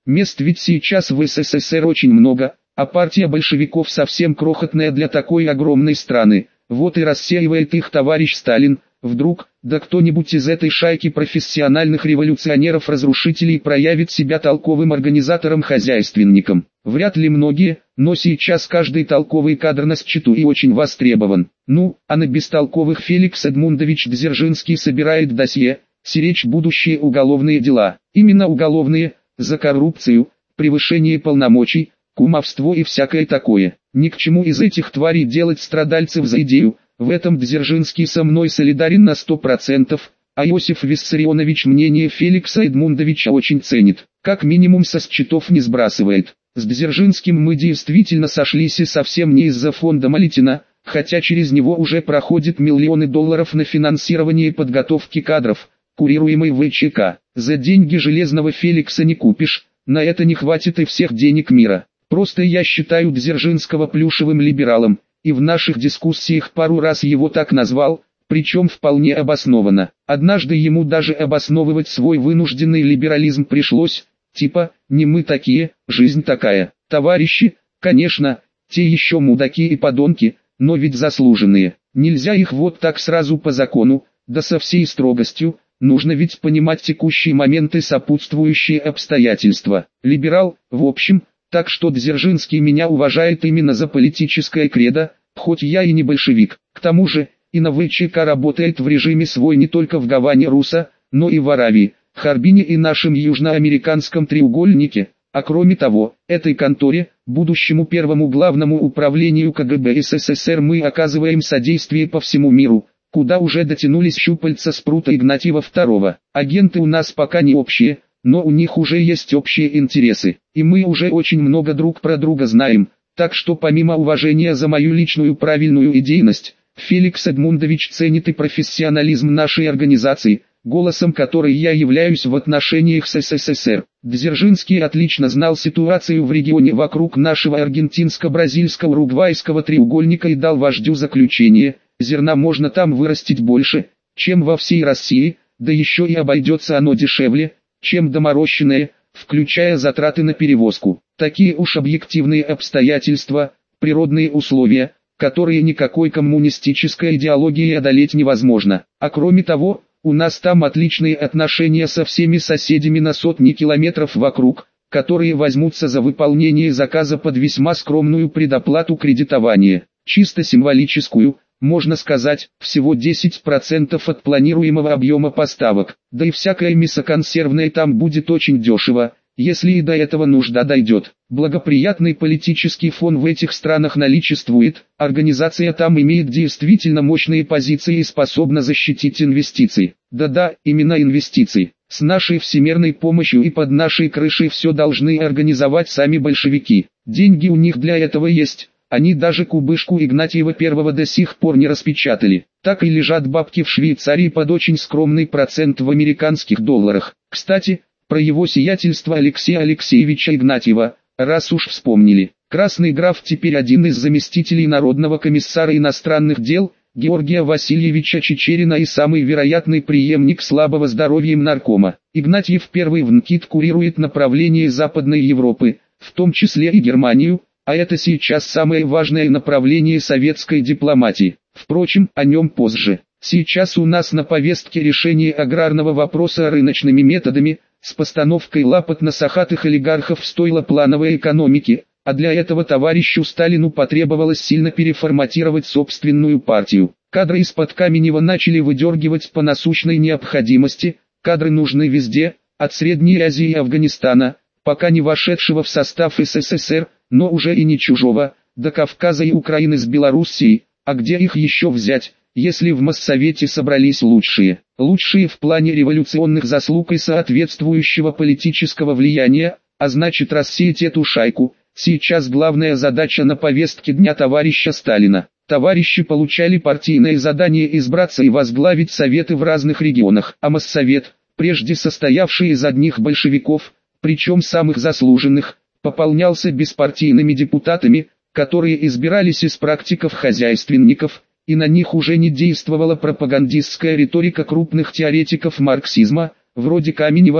Мест ведь сейчас в СССР очень много, а партия большевиков совсем крохотная для такой огромной страны. Вот и рассеивает их товарищ Сталин. Вдруг, да кто-нибудь из этой шайки профессиональных революционеров-разрушителей проявит себя толковым организатором-хозяйственником. Вряд ли многие, но сейчас каждый толковый кадр на счету и очень востребован. Ну, а на бестолковых Феликс Эдмундович Дзержинский собирает досье, сиречь будущие уголовные дела. Именно уголовные, за коррупцию, превышение полномочий, кумовство и всякое такое. Ни к чему из этих тварей делать страдальцев за идею. В этом Дзержинский со мной солидарен на сто процентов, а Иосиф Виссарионович мнение Феликса Эдмундовича очень ценит, как минимум со счетов не сбрасывает. С Дзержинским мы действительно сошлись и совсем не из-за фонда Малитина, хотя через него уже проходят миллионы долларов на финансирование подготовки кадров, курируемой ВЧК. За деньги Железного Феликса не купишь, на это не хватит и всех денег мира. Просто я считаю Дзержинского плюшевым либералом, и в наших дискуссиях пару раз его так назвал, причем вполне обоснованно. Однажды ему даже обосновывать свой вынужденный либерализм пришлось, типа, не мы такие, жизнь такая. Товарищи, конечно, те еще мудаки и подонки, но ведь заслуженные. Нельзя их вот так сразу по закону, да со всей строгостью, нужно ведь понимать текущие моменты, сопутствующие обстоятельства. Либерал, в общем. Так что Дзержинский меня уважает именно за политическое кредо, хоть я и не большевик. К тому же, и на ВЧК работает в режиме свой не только в Гаване Руса, но и в Аравии, Харбине и нашем южноамериканском треугольнике. А кроме того, этой конторе, будущему первому главному управлению КГБ СССР мы оказываем содействие по всему миру, куда уже дотянулись щупальца спрута Игнатьева второго. Агенты у нас пока не общие, но у них уже есть общие интересы, и мы уже очень много друг про друга знаем, так что помимо уважения за мою личную правильную идейность, Феликс Эдмундович ценит и профессионализм нашей организации, голосом которой я являюсь в отношениях с СССР. Дзержинский отлично знал ситуацию в регионе вокруг нашего аргентинско-бразильско-уругвайского треугольника и дал вождю заключение, зерна можно там вырастить больше, чем во всей России, да еще и обойдется оно дешевле, чем доморощенное, включая затраты на перевозку. Такие уж объективные обстоятельства, природные условия, которые никакой коммунистической идеологией одолеть невозможно. А кроме того, у нас там отличные отношения со всеми соседями на сотни километров вокруг, которые возьмутся за выполнение заказа под весьма скромную предоплату кредитования, чисто символическую, можно сказать, всего десять процентов от планируемого объема поставок, да и всякое мясоконсервное там будет очень дешево, если и до этого нужда дойдет. Благоприятный политический фон в этих странах наличествует, организация там имеет действительно мощные позиции и способна защитить инвестиции. Да-да, именно инвестиции. С нашей всемирной помощью и под нашей крышей все должны организовать сами большевики. Деньги у них для этого есть. Они даже кубышку Игнатьева первого до сих пор не распечатали. Так и лежат бабки в Швейцарии под очень скромный процент в американских долларах. Кстати, про его сиятельство Алексея Алексеевича Игнатьева, раз уж вспомнили. Красный граф теперь один из заместителей Народного комиссара иностранных дел, Георгия Васильевича Чичерина, и самый вероятный преемник слабого здоровьем наркома. Игнатьев первый в НКИД курирует направление Западной Европы, в том числе и Германию, а это сейчас самое важное направление советской дипломатии. Впрочем, о нем позже. Сейчас у нас на повестке решение аграрного вопроса рыночными методами, с постановкой лапот на сахатых олигархов в стойло плановой экономики, а для этого товарищу Сталину потребовалось сильно переформатировать собственную партию. Кадры из-под Каменева начали выдергивать по насущной необходимости, кадры нужны везде, от Средней Азии и Афганистана, пока не вошедшего в состав СССР, но уже и не чужого, до Кавказа и Украины с Белоруссией, а где их еще взять, если в Моссовете собрались лучшие, лучшие в плане революционных заслуг и соответствующего политического влияния, а значит рассеять эту шайку, сейчас главная задача на повестке дня товарища Сталина. Товарищи получали партийное задание избраться и возглавить советы в разных регионах, а Моссовет, прежде состоявший из одних большевиков, причем самых заслуженных, пополнялся беспартийными депутатами, которые избирались из практиков-хозяйственников, и на них уже не действовала пропагандистская риторика крупных теоретиков марксизма, вроде Каменева,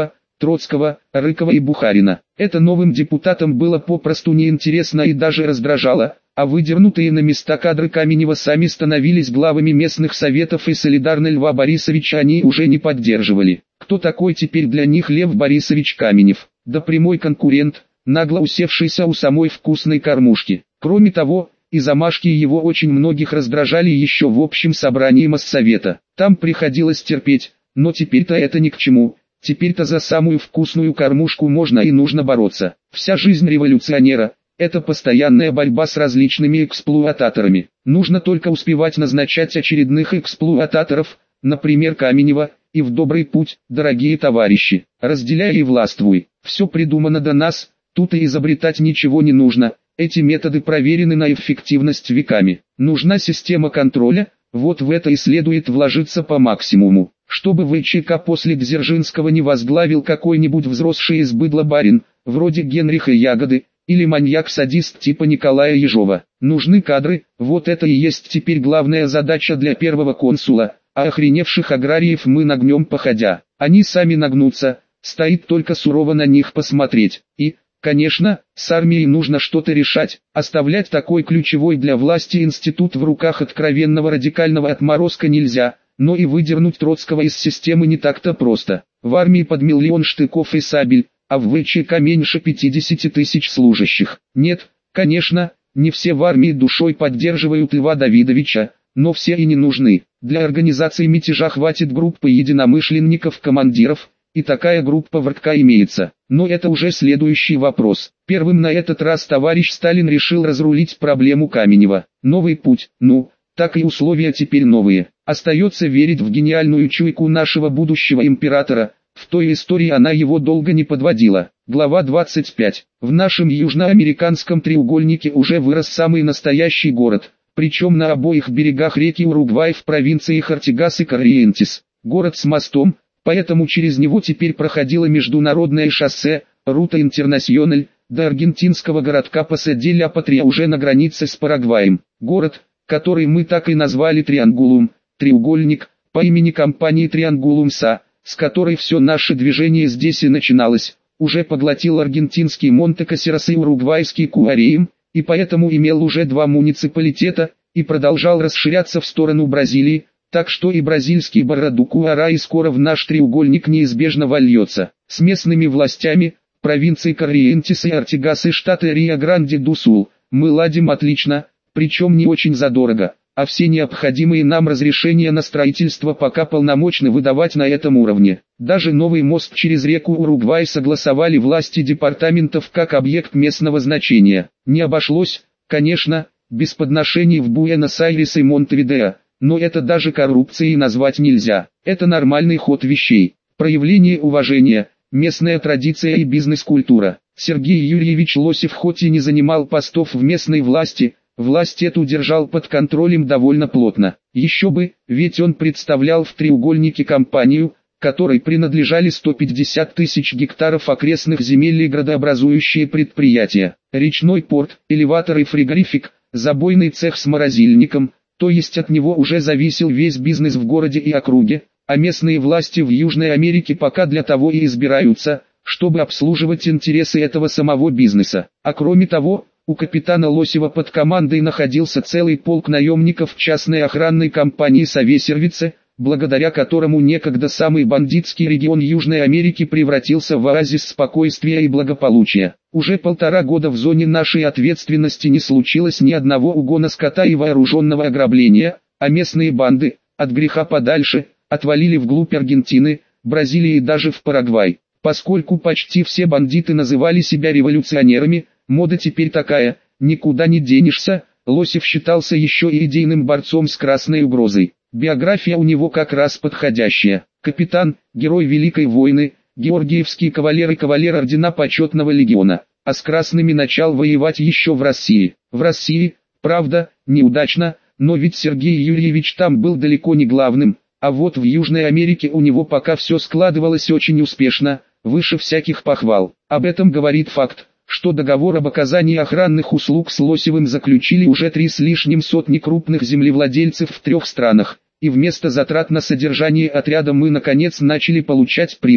Троцкого, Рыкова и Бухарина. Это новым депутатам было попросту неинтересно и даже раздражало, а выдернутые на места кадры Каменева сами становились главами местных советов и солидарно Льва Борисовича они уже не поддерживали. Кто такой теперь для них Лев Борисович Каменев? Да прямой конкурент, нагло усевшийся у самой вкусной кормушки. Кроме того, и замашки его очень многих раздражали еще в общем собрании Моссовета. Там приходилось терпеть, но теперь-то это ни к чему. Теперь-то за самую вкусную кормушку можно и нужно бороться. Вся жизнь революционера – это постоянная борьба с различными эксплуататорами. Нужно только успевать назначать очередных эксплуататоров, например Каменева, и в добрый путь, дорогие товарищи. Разделяй и властвуй. Все придумано до нас, тут и изобретать ничего не нужно. Эти методы проверены на эффективность веками. Нужна система контроля, вот в это и следует вложиться по максимуму. Чтобы ВЧК после Дзержинского не возглавил какой-нибудь взросший из быдла барин, вроде Генриха Ягоды, или маньяк-садист типа Николая Ежова. Нужны кадры, вот это и есть теперь главная задача для первого консула, а охреневших аграриев мы нагнем походя. Они сами нагнутся, стоит только сурово на них посмотреть. И, конечно, с армией нужно что-то решать. Оставлять такой ключевой для власти институт в руках откровенного радикального отморозка нельзя, но и выдернуть Троцкого из системы не так-то просто. В армии под миллион штыков и сабель, а в ВЧК меньше пятидесяти тысяч служащих. Нет, конечно, не все в армии душой поддерживают Льва Давидовича, но все и не нужны. Для организации мятежа хватит группы единомышленников-командиров, и такая группа в РККА имеется. Но это уже следующий вопрос. Первым на этот раз товарищ Сталин решил разрулить проблему Каменева. Новый путь, ну, так и условия теперь новые. Остается верить в гениальную чуйку нашего будущего императора. В той истории она его долго не подводила. Глава двадцать пять. В нашем южноамериканском треугольнике уже вырос самый настоящий город, причем на обоих берегах реки Уругвай в провинциях Артигас и Корриентес. Город с мостом, поэтому через него теперь проходило международное шоссе, Рута Интернасьональ, до аргентинского городка Паса-де-ля-Патрия уже на границе с Парагваем. Город, который мы так и назвали Триангулум, треугольник, по имени компании Триангулум-Са, с которой все наше движение здесь и начиналось, уже поглотил аргентинский Монте-Касерос и уругвайский Куареим, и поэтому имел уже два муниципалитета, и продолжал расширяться в сторону Бразилии, так что и бразильский Бородукуараи скоро в наш треугольник неизбежно вольется. С местными властями, провинции Корриентес и Артигас и штата Рио-Гранди-ду-Сул, мы ладим отлично, причем не очень задорого, а все необходимые нам разрешения на строительство пока полномочны выдавать на этом уровне. Даже новый мост через реку Уругвай согласовали власти департаментов как объект местного значения. Не обошлось, конечно, без подношений в Буэнос-Айрес и Монтевидео, но это даже коррупцией назвать нельзя. Это нормальный ход вещей, проявление уважения, местная традиция и бизнес-культура. Сергей Юрьевич Лосев хоть и не занимал постов в местной власти, власть эту держал под контролем довольно плотно. Еще бы, ведь он представлял в треугольнике компанию, которой принадлежали сто пятьдесят тысяч гектаров окрестных земель и градообразующие предприятия, речной порт, элеватор и фригорифик, забойный цех с морозильником, то есть от него уже зависел весь бизнес в городе и округе, а местные власти в Южной Америке пока для того и избираются, чтобы обслуживать интересы этого самого бизнеса. А кроме того, у капитана Лосева под командой находился целый полк наемников частной охранной компании «Совесервице», благодаря которому некогда самый бандитский регион Южной Америки превратился в оазис спокойствия и благополучия. Уже полтора года в зоне нашей ответственности не случилось ни одного угона скота и вооруженного ограбления, а местные банды, от греха подальше, отвалили вглубь Аргентины, Бразилии и даже в Парагвай. Поскольку почти все бандиты называли себя революционерами, мода теперь такая, никуда не денешься, Лосев считался еще и идейным борцом с красной угрозой. Биография у него как раз подходящая. Капитан, герой Великой войны, георгиевский кавалер и кавалер ордена Почетного легиона. А с красными начал воевать еще в России. В России, правда, неудачно, но ведь Сергей Юрьевич там был далеко не главным, а вот в Южной Америке у него пока все складывалось очень успешно, выше всяких похвал. Об этом говорит факт, что договор об оказании охранных услуг с Лосевым заключили уже три с лишним сотни крупных землевладельцев в трех странах, и вместо затрат на содержание отряда мы наконец начали получать прибыль.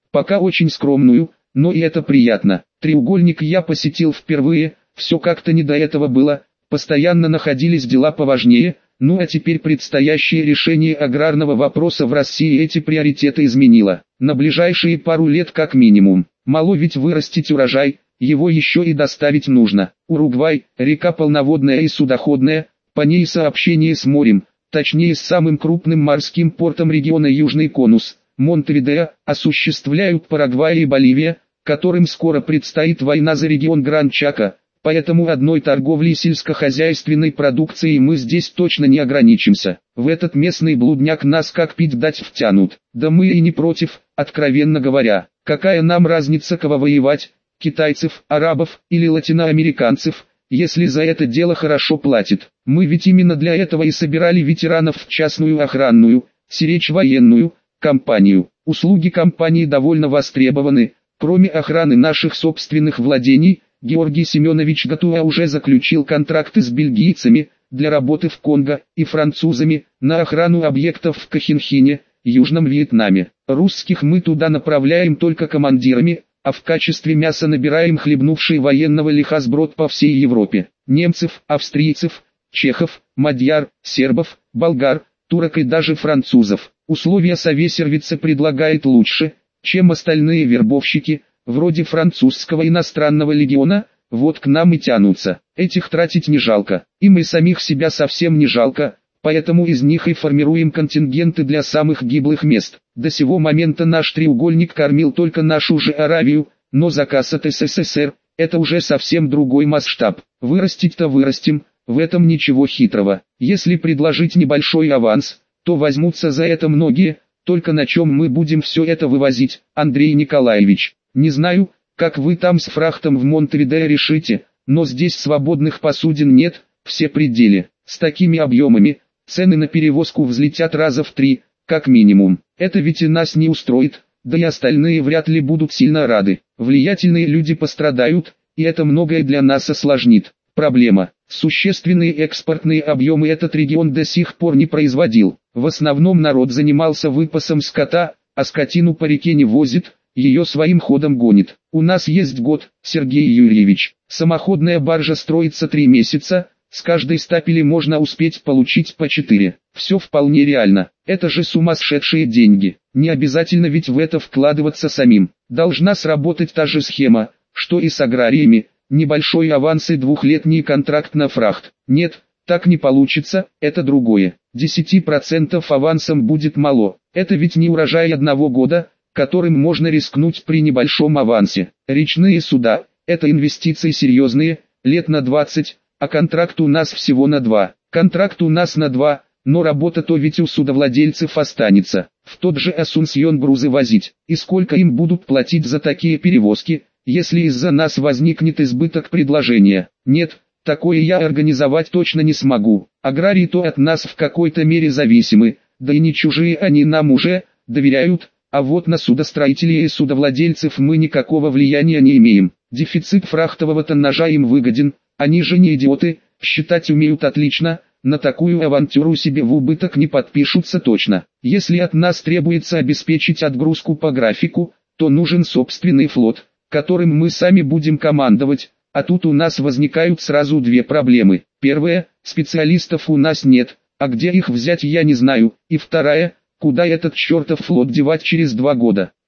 Пока очень скромную, но и это приятно. Треугольник я посетил впервые, все как-то не до этого было, постоянно находились дела поважнее, ну а теперь предстоящее решение аграрного вопроса в России эти приоритеты изменило. На ближайшие пару лет как минимум. Мало ведь вырастить урожай, его еще и доставить нужно. Уругвай, река полноводная и судоходная, по ней сообщение с морем, точнее с самым крупным морским портом региона Южный конус, Монтевидео, осуществляют Парагвай и Боливия, которым скоро предстоит война за регион Гран-Чако, поэтому одной торговлей сельскохозяйственной продукцией мы здесь точно не ограничимся. В этот местный блудняк нас как пить дать втянут. Да мы и не против, откровенно говоря. Какая нам разница, кого воевать, китайцев, арабов или латиноамериканцев, если за это дело хорошо платят. Мы ведь именно для этого и собирали ветеранов в частную охранную, сиречь военную, компанию. Услуги компании довольно востребованы. Кроме охраны наших собственных владений, Георгий Семенович Гатуа уже заключил контракты с бельгийцами для работы в Конго и французами на охрану объектов в Кохинхине, Южном Вьетнаме. Русских мы туда направляем только командирами, а в качестве мяса набираем хлебнувший военного лиха сброд по всей Европе. Немцев, австрийцев, чехов, мадьяр, сербов, болгар, турок и даже французов. Условия совесервица предлагает лучше, чем остальные вербовщики, вроде французского иностранного легиона, вот к нам и тянутся. Этих тратить не жалко, им и самих себя совсем не жалко, поэтому из них и формируем контингенты для самых гиблых мест. До сего момента наш треугольник кормил только нашу же Аравию, но заказ от СССР – это уже совсем другой масштаб. Вырастить-то вырастим, в этом ничего хитрого. Если предложить небольшой аванс, то возьмутся за это многие, только на чем мы будем все это вывозить, Андрей Николаевич? Не знаю, как вы там с фрахтом в Монтевидео решите, но здесь свободных посудин нет, все пределы. С такими объемами, цены на перевозку взлетят раза в три, как минимум. Это ведь и нас не устроит, да и остальные вряд ли будут сильно рады. Влиятельные люди пострадают, и это многое для нас осложнит. Проблема. Существенные экспортные объемы этот регион до сих пор не производил. В основном народ занимался выпасом скота, а скотину по реке не возит, ее своим ходом гонит. У нас есть год, Сергей Юрьевич. Самоходная баржа строится три месяца, с каждой стапели можно успеть получить по четыре. Все вполне реально. Это же сумасшедшие деньги. Не обязательно ведь в это вкладываться самим. Должна сработать та же схема, что и с аграриями. Небольшой аванс и двухлетний контракт на фрахт. Нет, так не получится, это другое. десять процентов авансом будет мало. Это ведь не урожай одного года, которым можно рискнуть при небольшом авансе. Речные суда – это инвестиции серьезные, лет на двадцать, а контракт у нас всего на два. Контракт у нас на два, но работа-то ведь у судовладельцев останется. В тот же Асунсьон грузы возить. И сколько им будут платить за такие перевозки, если из-за нас возникнет избыток предложения? Нет, такое я организовать точно не смогу. Аграрии то от нас в какой-то мере зависимы, да и не чужие они нам уже доверяют, а вот на судостроителей и судовладельцев мы никакого влияния не имеем. Дефицит фрахтового тоннажа им выгоден, они же не идиоты, считать умеют отлично, на такую авантюру себе в убыток не подпишутся точно. Если от нас требуется обеспечить отгрузку по графику, то нужен собственный флот, которым мы сами будем командовать, а тут у нас возникают сразу две проблемы. Первая, специалистов у нас нет, а где их взять я не знаю, и вторая, куда этот чертов флот девать через два года.